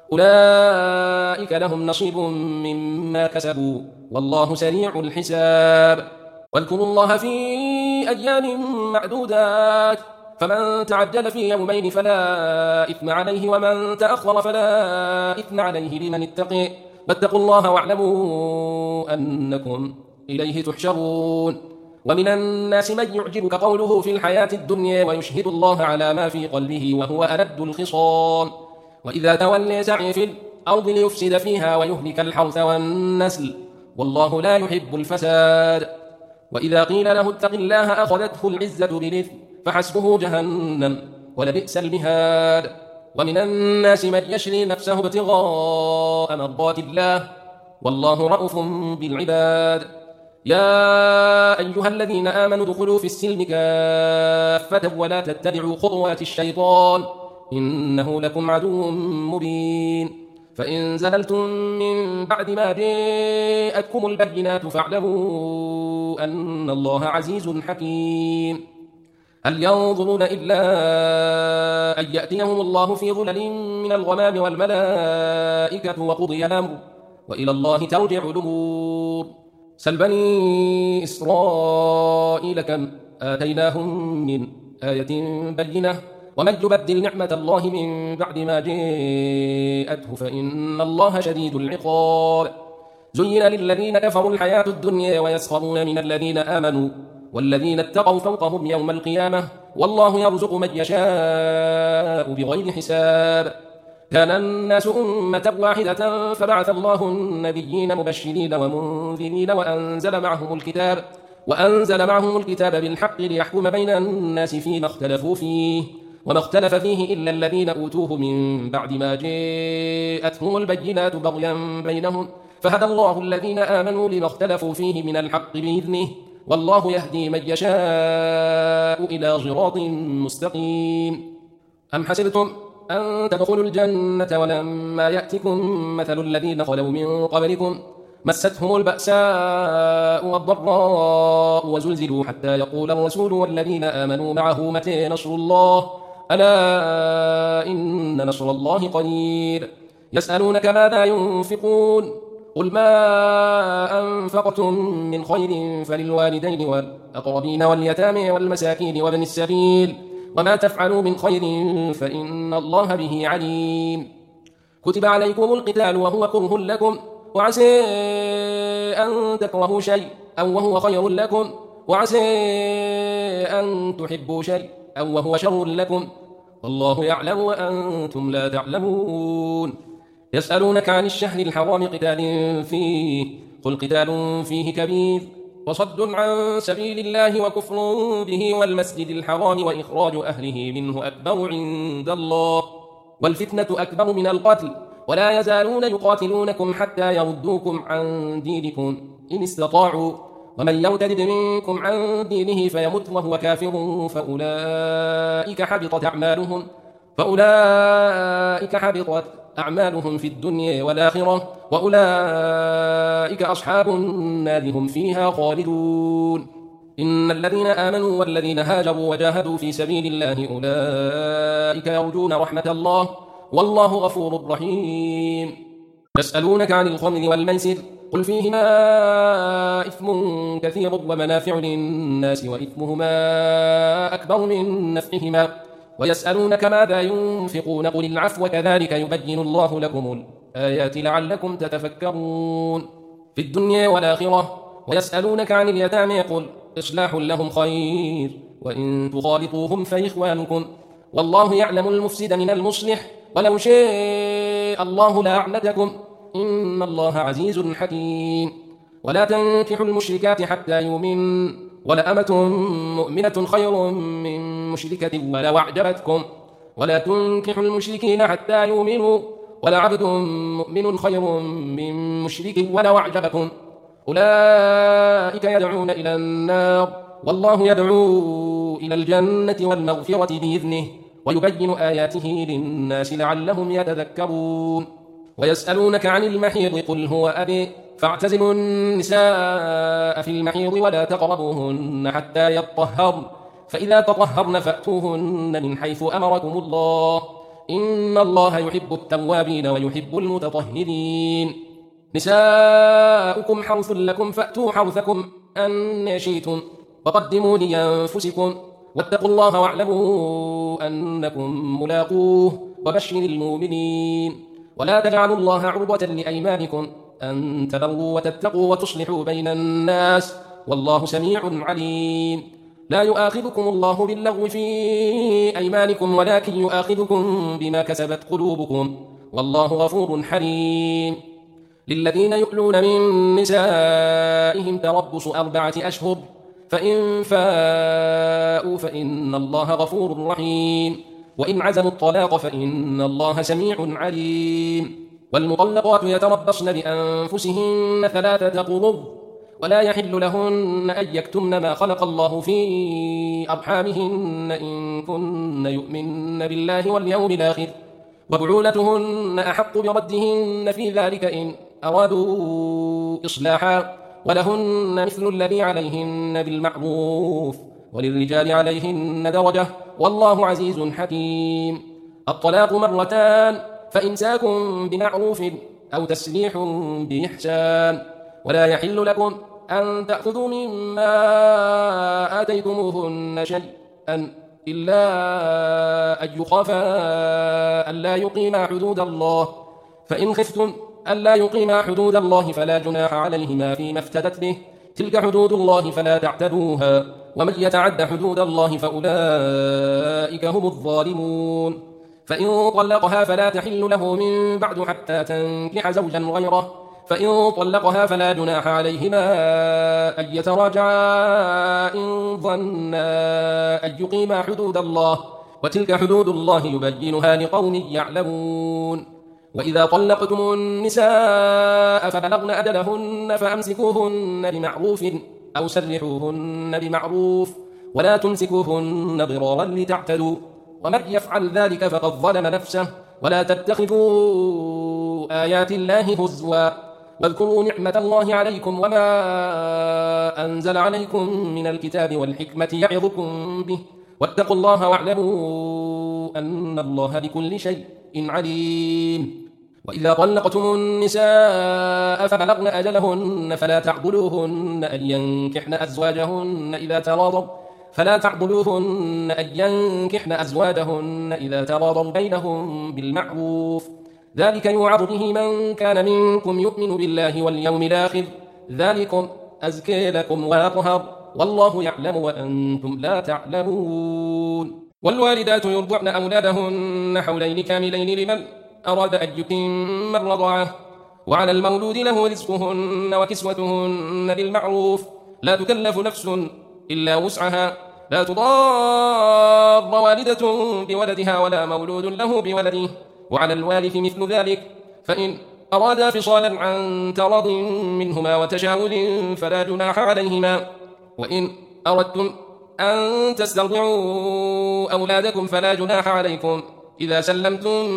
أولئك لهم نصيب مما كسبوا والله سريع الحساب واذكروا الله في أيام معدودات فمن تعجل في يومين فلا إثم عليه ومن تأخر فلا إثم عليه لمن اتقي واتقوا الله واعلموا أنكم إليه تحشرون ومن الناس من يعجبك قوله في الحياة الدنيا ويشهد الله على ما في قلبه وهو ألد الخصام وإذا تولي سعي في الأرض ليفسد فيها ويهلك الحرث والنسل والله لا يحب الفساد وإذا قيل له اتق الله أخذته العزة بالإثم فحسبه جهنم ولبئس المهاد ومن الناس من يشري نفسه ابتغاء مرضات الله والله رؤوف بالعباد يا أيها الذين آمنوا ادخلوا في السلم كافة ولا تتبعوا خطوات الشيطان إنه لكم عدو مبين فإن زللتم من بعد ما جاءتكم البينات فاعلموا أن الله عزيز حكيم هل ينظرون إلا أن يأتيهم الله في ظلل من الغمام والملائكة وقضي الأمر وإلى الله ترجع الأمور سل بني إسرائيل كم آتيناهم من آية بينة ومن يبدل نعمة الله من بعد ما جاءته فإن الله شديد العقاب زين للذين كفروا الحياة الدنيا ويسخرون من الذين آمنوا والذين اتقوا فوقهم يوم القيامة والله يرزق من يشاء بغير حساب كان الناس أمة واحدة فبعث الله النبيين مبشرين ومنذرين وأنزل معهم الكتاب وأنزل معهم الكتاب بالحق ليحكم بين الناس فيما اختلفوا فيه وما اختلف فيه إلا الذين أوتوه من بعد ما جاءتهم البينات بغيا بينهم فهدى الله الذين آمنوا لما اختلفوا فيه من الحق بإذنه والله يهدي من يشاء إلى صراط مستقيم أم حسبتم أن تدخلوا الجنة ولما يأتكم مثل الذين خلوا من قبلكم مستهم البأساء والضراء وزلزلوا حتى يقول الرسول والذين آمنوا معه متى نصر الله ألا إن نصر الله قريب يسألونك ماذا ينفقون قل ما أنفقتم من خير فللوالدين والأقربين واليتامى والمساكين وابن السبيل وما تفعلوا من خير فإن الله به عليم كتب عليكم القتال وهو كره لكم وعسى أن تكرهوا شيء أو وهو خير لكم وعسى أن تحبوا شيء أو وهو شر لكم والله يعلم وأنتم لا تعلمون يسألونك عن الشهر الحرام قتال فيه قل قتال فيه كبير وصد عن سبيل الله وكفر به والمسجد الحرام وإخراج أهله منه أكبر عند الله والفتنة أكبر من القتل ولا يزالون يقاتلونكم حتى يردوكم عن دينكم إن استطاعوا ومن يرتد منكم عن دينه فيمت وهو كافر فأولئك حبطت أعمالهم فأولئك حبطت أعمالهم في الدنيا والآخرة وأولئك أصحاب النار هم فيها خالدون إن الذين آمنوا والذين هاجروا وجاهدوا في سبيل الله أولئك يرجون رحمة الله والله غفور رحيم يسألونك عن الخمر والميسر قل فيهما إثم كثير ومنافع للناس وإثمهما أكبر من نفعهما ويسألونك ماذا ينفقون قل العفو كذلك يبين الله لكم الآيات لعلكم تتفكرون في الدنيا والآخرة ويسألونك عن اليتامى قل إصلاح لهم خير وإن تخالطوهم فإخوانكم والله يعلم المفسد من المصلح ولو شاء الله لأعنتكم إن الله عزيز حكيم ولا تنكحوا المشركات حتى يؤمن ولأمة مؤمنة خير من مشركة ولو أعجبتكم ولا تنكحوا المشركين حتى يؤمنوا ولعبد مؤمن خير من مشرك ولو أعجبكم أولئك يدعون إلى النار والله يدعو إلى الجنة والمغفرة بإذنه ويبين آياته للناس لعلهم يتذكرون ويسألونك عن المحيض قل هو أذى فاعتزلوا النساء في المحيض ولا تقربوهن حتى يطهرن فإذا تطهرن فأتوهن من حيث أمركم الله إن الله يحب التوابين ويحب المتطهرين نساؤكم حرث لكم فأتوا حرثكم أن شئتم وقدموا لأنفسكم واتقوا الله واعلموا أنكم ملاقوه وبشر المؤمنين ولا تجعلوا الله عرضة لأيمانكم أن تبروا وتتقوا وتصلحوا بين الناس والله سميع عليم لا يؤاخذكم الله باللغو في أيمانكم ولكن يؤاخذكم بما كسبت قلوبكم والله غفور حليم للذين يؤلون من نسائهم تربص أربعة أشهر فإن فاءوا فإن الله غفور رحيم وإن عزموا الطلاق فإن الله سميع عليم والمطلقات يتربصن بأنفسهن ثلاثة قروء ولا يحل لهن أن يكتمن ما خلق الله في أرحامهن إن كن يؤمن بالله واليوم الآخر وبعولتهن أحق بردهن في ذلك إن أرادوا إصلاحا ولهن مثل الذي عليهن بالمعروف وللرجال عليهن درجة والله عزيز حكيم الطلاق مرتان فإمساك بمعروف أو تسريح بإحسان ولا يحل لكم أن تأخذوا مما آتيتموهن شيئا إلا أن يخافا ألا يقيما حدود الله فإن خفتم ألا يقيما حدود الله فلا جناح عليهما فيما افتدت به تلك حدود الله فلا تعتدوها ومن يتعد حدود الله فأولئك هم الظالمون فإن طلقها فلا تحل له من بعد حتى تنكح زوجا غيره فإن طلقها فلا جناح عليهما أن يتراجعا إن ظنا أن يقيما حدود الله وتلك حدود الله يبينها لقوم يعلمون وإذا طلقتم النساء فبلغن أجلهن فأمسكوهن بمعروف أو سرحوهن بمعروف ولا تمسكوهن ضرارا لتعتدوا ومن يفعل ذلك فقد ظلم نفسه ولا تتخذوا آيات الله هزوا واذكروا نعمة الله عليكم وما أنزل عليكم من الكتاب والحكمة يعظكم به واتقوا الله واعلموا أن الله بكل شيء عليم وإذا طلقتم النساء فبلغن أجلهن فلا تعضلوهن أن ينكحن أزواجهن إذا تراضوا فلا تعضلوهن أن ينكحن أزواجهن إذا تراضوا بينهم بالمعروف ذلك يوعظ به من كان منكم يؤمن بالله واليوم الآخر ذلكم أزكى لكم وأطهر والله يعلم وأنتم لا تعلمون والوالدات يرضعن أولادهن حولين كاملين لمن أراد أن يتم الرضاعة وعلى المولود له رزقهن وكسوتهن بالمعروف لا تكلف نفس إلا وسعها لا تضار والدة بولدها ولا مولود له بولده وعلى الوارث مثل ذلك فإن أرادا فصالا عن تراض منهما وتشاور فلا جناح عليهما وإن أردتم أن تسترضعوا أولادكم فلا جناح عليكم إذا سلمتم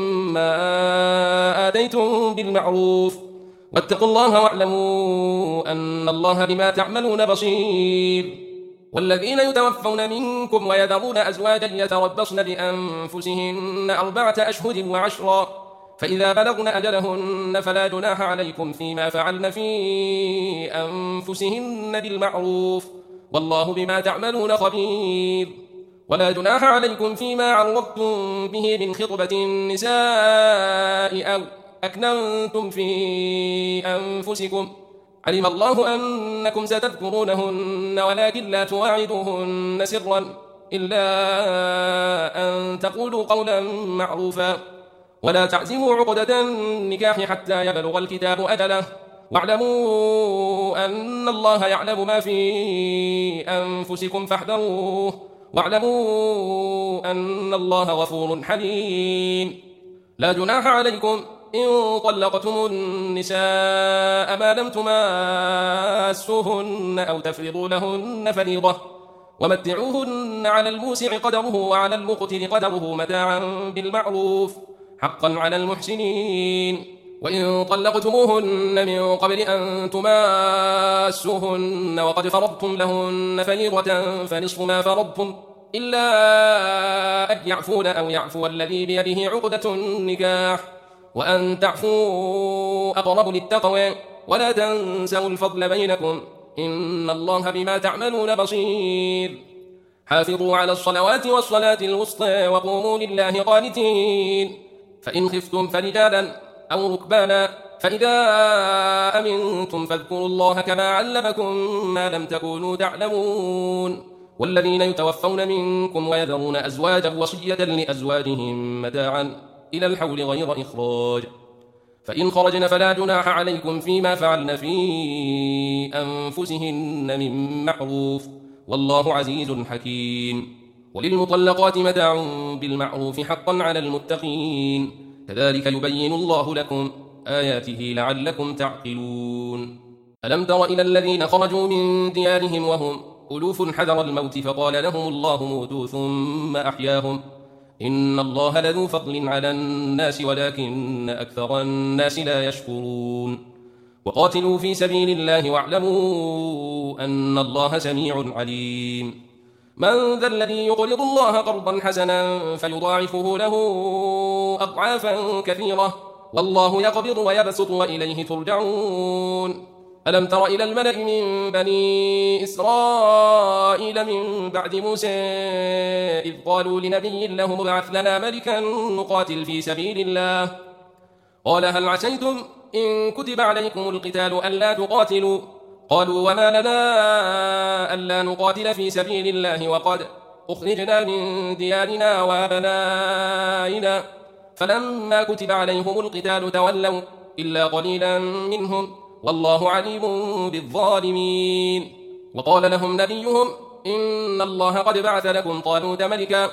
ما آتيتم بالمعروف واتقوا الله واعلموا أن الله بما تعملون بصير والذين يتوفون منكم ويذرون أزواجا يتربصن بأنفسهن أربعة أشهر وعشرا فإذا بلغن أجلهن فلا جناح عليكم فيما فعلن في أنفسهن بالمعروف والله بما تعملون خبير ولا جناح عليكم فيما عرضتم به من خطبة النساء أو أكننتم في أنفسكم علم الله أنكم ستذكرونهن ولكن لا تواعدوهن سرا إلا أن تقولوا قولا معروفا ولا تعزموا عقدة النكاح حتى يبلغ الكتاب أجله واعلموا أن الله يعلم ما في أنفسكم فاحذروه واعلموا أن الله غفور حليم لا جناح عليكم إن طلقتم النساء ما لم تماسوهن أو تفرضوا لهن فريضة ومتعوهن على الموسع قدره وعلى المقتر قدره متاعا بالمعروف حقا على المحسنين. وإن طلقتموهن من قبل أن تماسوهن وقد فرضتم لهن فريضة فنصف ما فرضتم إلا أن يعفون أو يعفو الذي بيده عقدة النكاح وأن تعفوا أقرب للتقوى ولا تنسوا الفضل بينكم إن الله بما تعملون بصير. حافظوا على الصلوات والصلاة الوسطى وقوموا لله قانتين. فإن خفتم فرجالا أو ركبانا فإذا أمنتم فاذكروا الله كما علمكم ما لم تكونوا تعلمون. والذين يتوفون منكم ويذرون أزواجا وصية لأزواجهم متاعا إلى الحول غير إخراج فإن خرجن فلا جناح عليكم فيما فعلن في أنفسهن من معروف والله عزيز حكيم. وللمطلقات متاع بالمعروف حقا على المتقين كذلك يبين الله لكم آياته لعلكم تعقلون. ألم تر إلى الذين خرجوا من ديارهم وهم ألوف حذر الموت فقال لهم الله موتوا ثم أحياهم إن الله لذو فضل على الناس ولكن أكثر الناس لا يشكرون. وقاتلوا في سبيل الله واعلموا أن الله سميع عليم. من ذا الذي يقرض الله قرضا حسنا فيضاعفه له أضعافا كثيرة والله يقبض ويبسط وإليه ترجعون. ألم تر إلى الملأ من بني إسرائيل من بعد موسى إذ قالوا لنبي له ابعث لنا ملكا نقاتل في سبيل الله قال هل عسيتم إن كتب عليكم القتال ألا تقاتلوا قالوا وما لنا ألا نقاتل في سبيل الله وقد أخرجنا من ديارنا وأبنائنا فلما كتب عليهم القتال تولوا إلا قليلا منهم والله عليم بالظالمين. وقال لهم نبيهم إن الله قد بعث لكم طالوت ملكا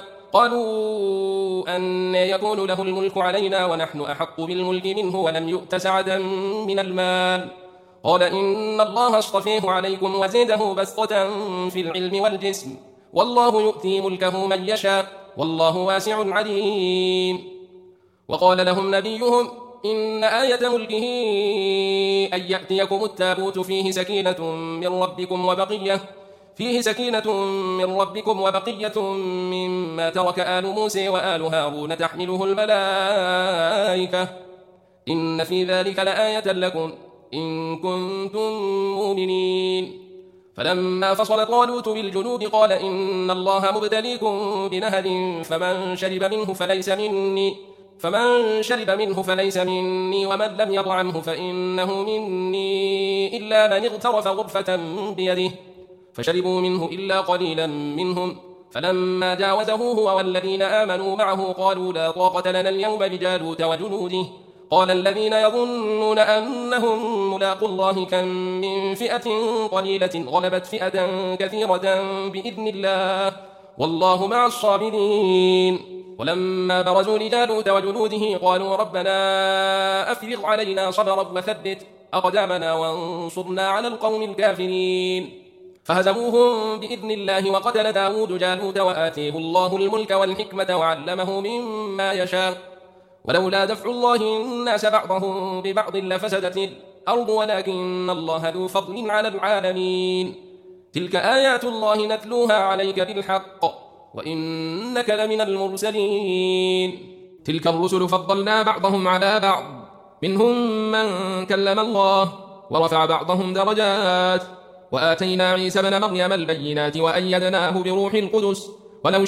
قالوا أن يكون له الملك علينا ونحن أحق بالملك منه ولم يؤت سعة من المال قال إن الله اصطفيه عليكم وزيده بسطة في العلم والجسم والله يؤتي ملكه من يشاء والله واسع عليم. وقال لهم نبيهم إن آية ملكه أن يأتيكم التابوت فيه سكينة من ربكم وبقية فيه سكينة من ربكم وبقية مما ترك آل موسى وآل هارون تحمله الملائكة إن في ذلك لآية لكم إن كنتم مؤمنين. فلما فصل طالوت بالجنود قال إن الله مبتليكم بنهر فمن شرب منه فليس مني فمن شرب منه فليس مني ومن لم يطعمه فإنه مني إلا من اغترف غرفة بيده فشربوا منه إلا قليلا منهم فلما جاوزه هو والذين آمنوا معه قالوا لا طاقة لنا اليوم بجالوت وجنوده قال الذين يظنون أنهم ملاقوا الله كم من فئة قليلة غلبت فئة كثيرة بإذن الله والله مع الصابرين. ولما برزوا لجالوت وجنوده قالوا ربنا أفرغ علينا صبرا وثبت أقدامنا وانصرنا على القوم الكافرين فهزموهم بإذن الله وقتل داود جالوت وآتيه الله الملك والحكمة وعلمه مما يشاء ولولا دفع الله الناس بعضهم ببعض لفسدت الأرض ولكن الله ذو فضل على العالمين. تلك آيات الله نتلوها عليك بالحق وإنك لمن المرسلين. تلك الرسل فضلنا بعضهم على بعض منهم من كلم الله ورفع بعضهم درجات وآتينا عيسى ابن مريم البينات وأيدناه بروح القدس ولو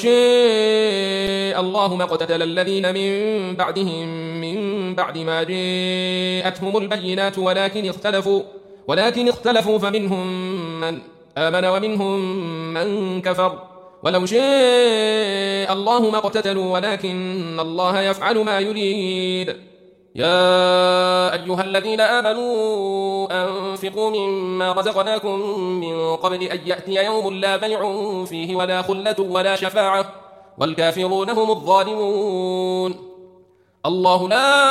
شاء الله ما اقتتل الذين من بعدهم من بعد ما جاءتهم البينات ولكن اختلفوا ولكن اختلفوا فمنهم من آمن ومنهم من كفر ولو شاء الله ما اقتتلوا ولكن الله يفعل ما يريد. يا أيها الذين آمنوا أنفقوا مما رزقناكم من قبل أن يأتي يوم لا بيع فيه ولا خلة ولا شفاعة والكافرون هم الظالمون. الله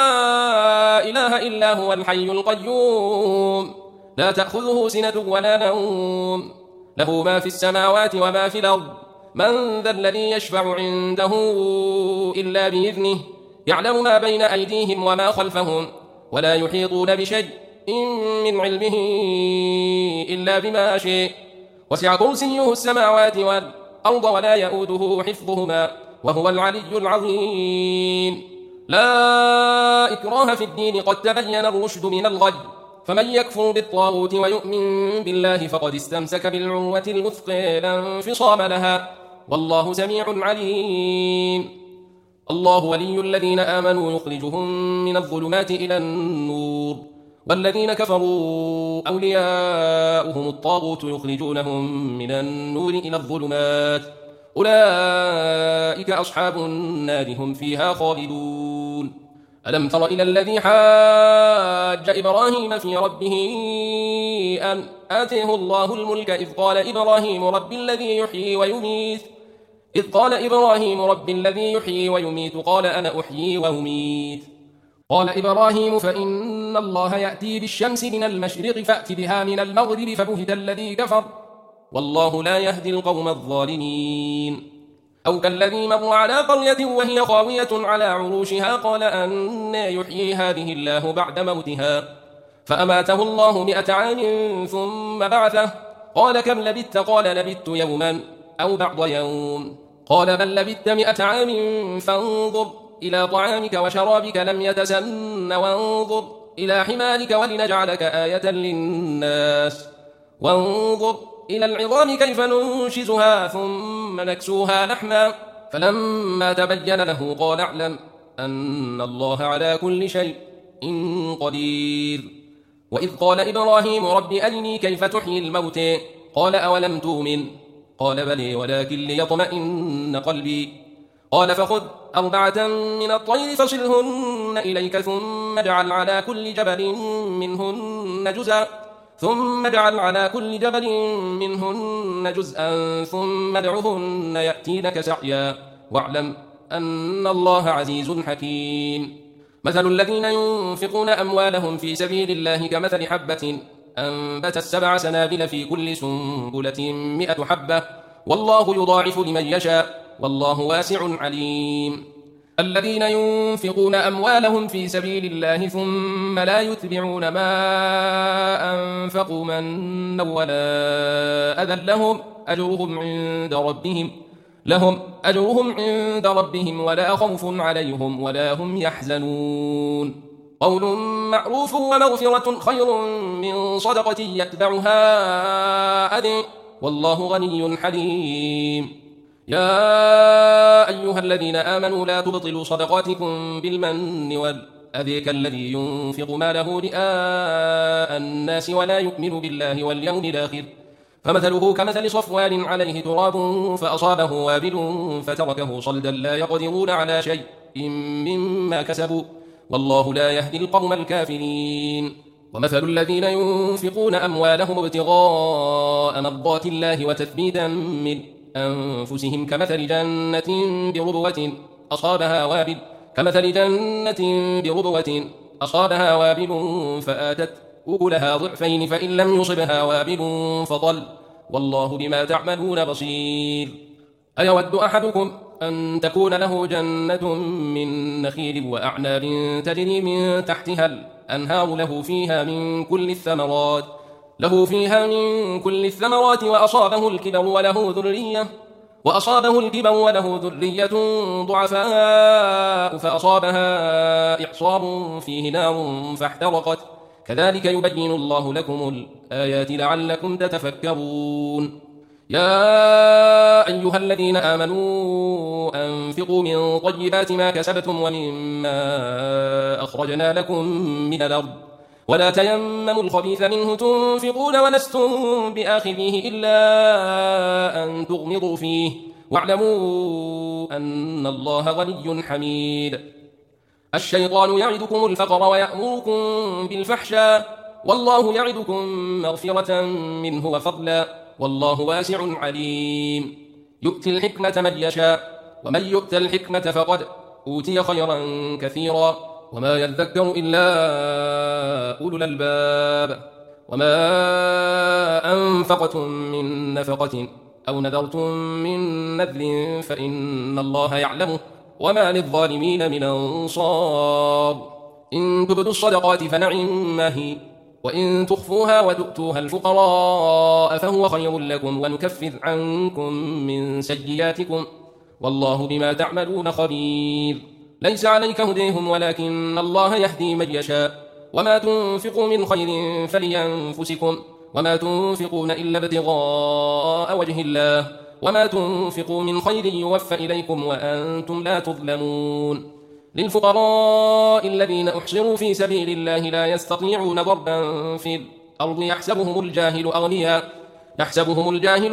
لا إله إلا هو الحي القيوم لا تأخذه سنة ولا نوم له ما في السماوات وما في الأرض. من ذا الذي يشفع عنده إلا بإذنه؟ يعلم ما بين أيديهم وما خلفهم ولا يحيطون بشيء من علمه إلا بما شاء. وسع كرسيه السماوات والأرض ولا يؤوده حفظهما وهو العلي العظيم. لا إكراه في الدين، قد تبين الرشد من الغي، فمن يكفر بالطاغوت ويؤمن بالله فقد استمسك بالعروة الوثقى لا انفصام لها، والله سميع عليم. الله ولي الذين آمنوا يخرجهم من الظلمات إلى النور، والذين كفروا أولياؤهم الطاغوت يخرجونهم من النور إلى الظلمات، أولئك أصحاب النار هم فيها خالدون. ألم تر إلى الذي حاج إبراهيم في ربه أن آتيه الله الملك إذ قال إبراهيم رب الذي يحيي ويميت إذ قال إبراهيم رب الذي يحيي ويميت قال أنا أحيي وأميت. قال إبراهيم فإن الله يأتي بالشمس من المشرق فأت بها من المغرب فبهت الذي كفر، والله لا يهدي القوم الظالمين. أو كالذي مر على قرية وهي خاوية على عروشها قال أنى يحيي هذه الله بعد موتها، فأماته الله مئة عام ثم بعثه، قال كم لبثت؟ قال لبثت يوما أو بعض يوم، قال بل لبثت مئة عام فانظر إلى طعامك وشرابك لم يتسن، وانظر إلى حمارك ولنجعلك آية للناس، وانظر إلى العظام كيف ننشزها ثم نكسوها لحما، فلما تبين له قال اعلم أن الله على كل شيء قدير. وإذ قال إبراهيم رب أرني كيف تحيي الموتى قال أولم تؤمن قال بلى ولكن ليطمئن قلبي، قال فخذ أربعة من الطير فصلهن إليك ثم اجعل على كل جبل منهن جزءا ثم اجعل على كل جبل منهن جزءا ثم ادعهن يأتينك سعيا، واعلم أن الله عزيز حكيم. مثل الذين ينفقون أموالهم في سبيل الله كمثل حبة أنبتت سبع سنابل في كل سنبلة مئة حبة، والله يضاعف لمن يشاء والله واسع عليم. الذين ينفقون أموالهم في سبيل الله ثم لا يتبعون ما أنفقوا منا ولا أذى لهم أجرهم عند ربهم لهم أجرهم عند ربهم ولا خوف عليهم ولا هم يحزنون. قول معروف ومغفرة خير من صدقة يتبعها أذى، والله غني حليم. يا أيها الذين آمنوا لا تبطلوا صدقاتكم بالمن والأذى كالذي ينفق ماله رئاء الناس ولا يؤمن بالله واليوم الآخر، فمثله كمثل صفوان عليه تراب فأصابه وابل فتركه صلدا لا يقدرون على شيء مما كسبوا، والله لا يهدي القوم الكافرين. ومثل الذين ينفقون أموالهم ابتغاء مرضات الله وتثبيتا من أنفسهم كمثل جنة بربوة أصابها وابل كمثل جنة بربوة أصابها وابل فآتت أكلها ضعفين فإن لم يصبها وابل فضل، والله بما تعملون بصير. أيود أحدكم أن تكون له جنة من نخيل وأعناب تجري من تحتها الأنهار له فيها من كل الثمرات له فيها من كل الثمرات وأصابه الكبر وله ذرية وأصابه الكبر وله ذرية ضعفاء فأصابها إعصار فيه نار فاحترقت، كذلك يبين الله لكم الآيات لعلكم تتفكرون. يا أيها الذين آمنوا أنفقوا من طيبات ما كسبتم ومما أخرجنا لكم من الأرض ولا تيمموا الخبيث منه تنفقون ولستم بآخذيه إلا أن تغمضوا فيه، واعلموا أن الله غني حميد. الشيطان يعدكم الفقر ويأمركم بالفحشاء، والله يعدكم مغفرة منه وفضلا، والله واسع عليم. يؤتي الحكمة من يشاء، ومن يؤت الحكمة فقد أوتي خيرا كثيرا، وما يذكر إلا أولو الألباب. وما أنفقتم من نفقة أو نذرتم من نذر فإن الله يعلمه وما للظالمين من أنصار إن تبدوا الصدقات فنعما هي وإن تخفوها وتؤتوها الفقراء فهو خير لكم ونكفر عنكم من سيئاتكم والله بما تعملون خبير ليس عليك هديهم ولكن الله يهدي من يشاء وما تنفقوا من خير فلينفسكم وما تنفقون إلا ابتغاء وجه الله وما تنفقوا من خير يوفى إليكم وأنتم لا تظلمون للفقراء الذين أحصروا في سبيل الله لا يستطيعون ضربا في الأرض يحسبهم الجاهل أغنياء يحسبهم الجاهل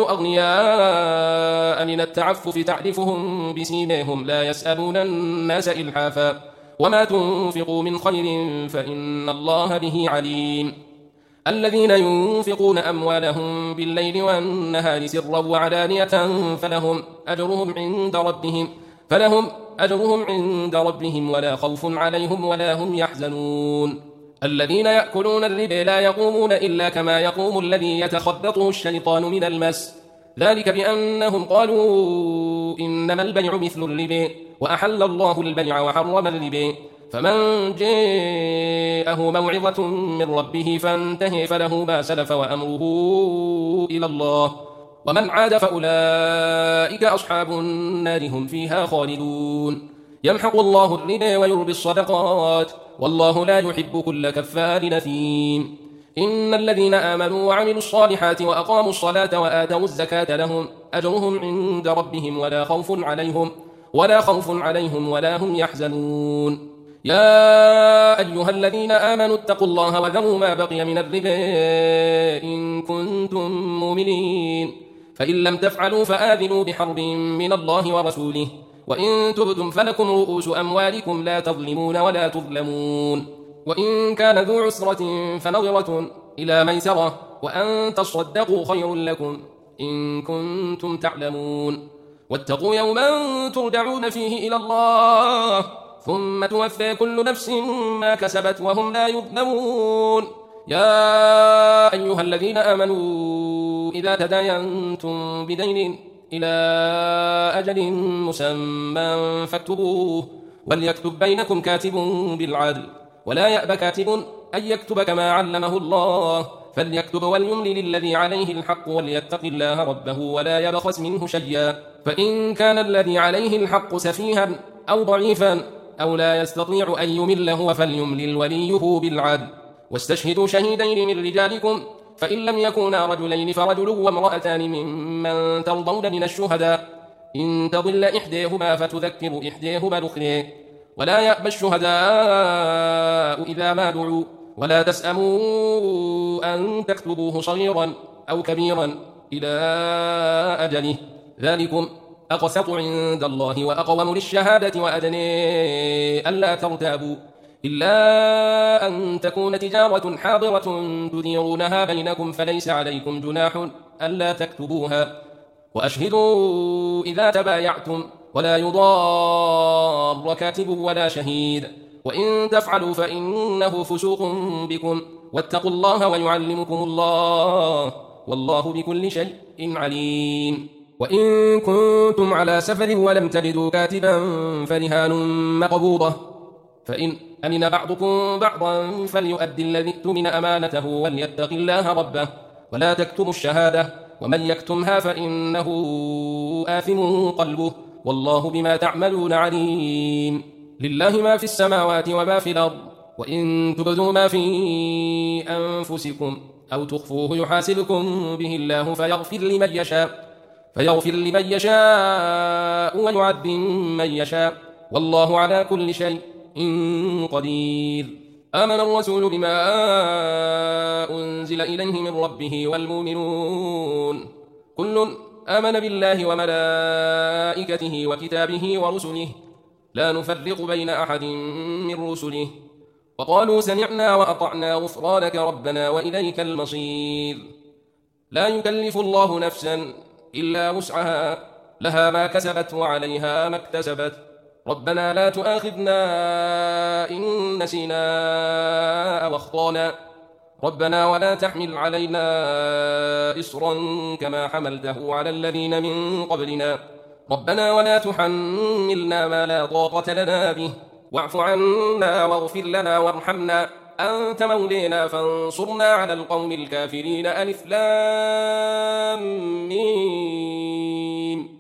أغنياء من التعفف تعرفهم بسيماهم لا يسألون الناس إلحافا وما تنفقوا من خير فإن الله به عليم الذين ينفقون أموالهم بالليل والنهار سرا وعلانية فلهم أجرهم عند ربهم فلهم أجرهم عند ربهم ولا خوف عليهم ولا هم يحزنون الذين يأكلون الربا لا يقومون إلا كما يقوم الذي يتخبطه الشيطان من المس ذلك بأنهم قالوا إنما البيع مثل الربا وأحل الله البيع وحرم الربا فمن جاءه موعظة من ربه فانتهي فله ما سلف وأمره إلى الله ومن عاد فأولئك أصحاب النار هم فيها خالدون يمحق الله الربا ويربي الصدقات والله لا يحب كل كفار نثيم إن الذين آمنوا وعملوا الصالحات وأقاموا الصلاة وآتوا الزكاة لهم أجرهم عند ربهم ولا خوف عليهم ولا خوف عليهم ولا هم يحزنون يا أيها الذين آمنوا اتقوا الله وذروا ما بقي من الربا إن كنتم مؤمنين فإن لم تفعلوا فآذنوا بحرب من الله ورسوله وإن تبتم فلكم رؤوس أموالكم لا تظلمون ولا تظلمون وإن كان ذو عسرة فنظرة إلى ميسرة وأن تصدقوا خير لكم إن كنتم تعلمون واتقوا يوما ترجعون فيه إلى الله ثم توفى كل نفس ما كسبت وهم لا يظلمون يا أيها الذين آمنوا إذا تداينتم بدين إلى أجل مسمى فاكتبوه وليكتب بينكم كاتب بالعدل ولا يأب كاتب أن يكتب كما علمه الله فليكتب وليملل الذي عليه الحق وليتق الله ربه ولا يبخس منه شيئا فإن كان الذي عليه الحق سفيها أو ضعيفا أو لا يستطيع أن يمل هو فليملل وليه بالعدل واستشهدوا شهيدين من رجالكم فإن لم يكونا رجلين فرجل وامرأتان ممن ترضون من الشهداء إن تضل إحداهما فتذكر إحداهما الأخرى ولا يأبى الشهداء إذا ما دعوا ولا تسأموا أن تكتبوه صغيرا أو كبيرا إلى أجله ذلكم أقسط عند الله وأقوم للشهادة وأدنى ألا ترتابوا إلا أن تكون تجارة حاضرة تديرونها بينكم فليس عليكم جناح ألا تكتبوها وأشهدوا إذا تبايعتم ولا يضار كاتب ولا شهيد وإن تفعلوا فإنه فسوق بكم واتقوا الله ويعلمكم الله والله بكل شيء عليم وإن كنتم على سفر ولم تجدوا كاتبا فرهان مقبوضة فإن أمن بعضكم بعضا فليؤدي الذي اؤتمن أمانته وليتق الله ربه ولا تكتموا الشهادة ومن يكتمها فإنه آثم قلبه والله بما تعملون عليم لله ما في السماوات وما في الأرض وإن تبدوا ما في أنفسكم أو تخفوه يحاسبكم به الله فيغفر لمن يشاء فيغفر لمن يشاء ويعذب من يشاء والله على كل شيء قدير آمن الرسول بما أنزل إليه من ربه والمؤمنون كل آمن بالله وملائكته وكتابه ورسله لا نفرق بين أحد من رسله وقالوا سمعنا وأطعنا غفرانك ربنا وإليك المصير لا يكلف الله نفسا إلا وسعها لها ما كسبت وعليها ما اكتسبت ربنا لا تؤاخذنا إن نسينا أو أخطأنا ربنا ولا تحمل علينا إصرا كما حملته على الذين من قبلنا ربنا ولا تحملنا ما لا طاقة لنا به واعف عنا واغفر لنا وارحمنا أنت مولينا فانصرنا على القوم الكافرين. ألف لام ميم.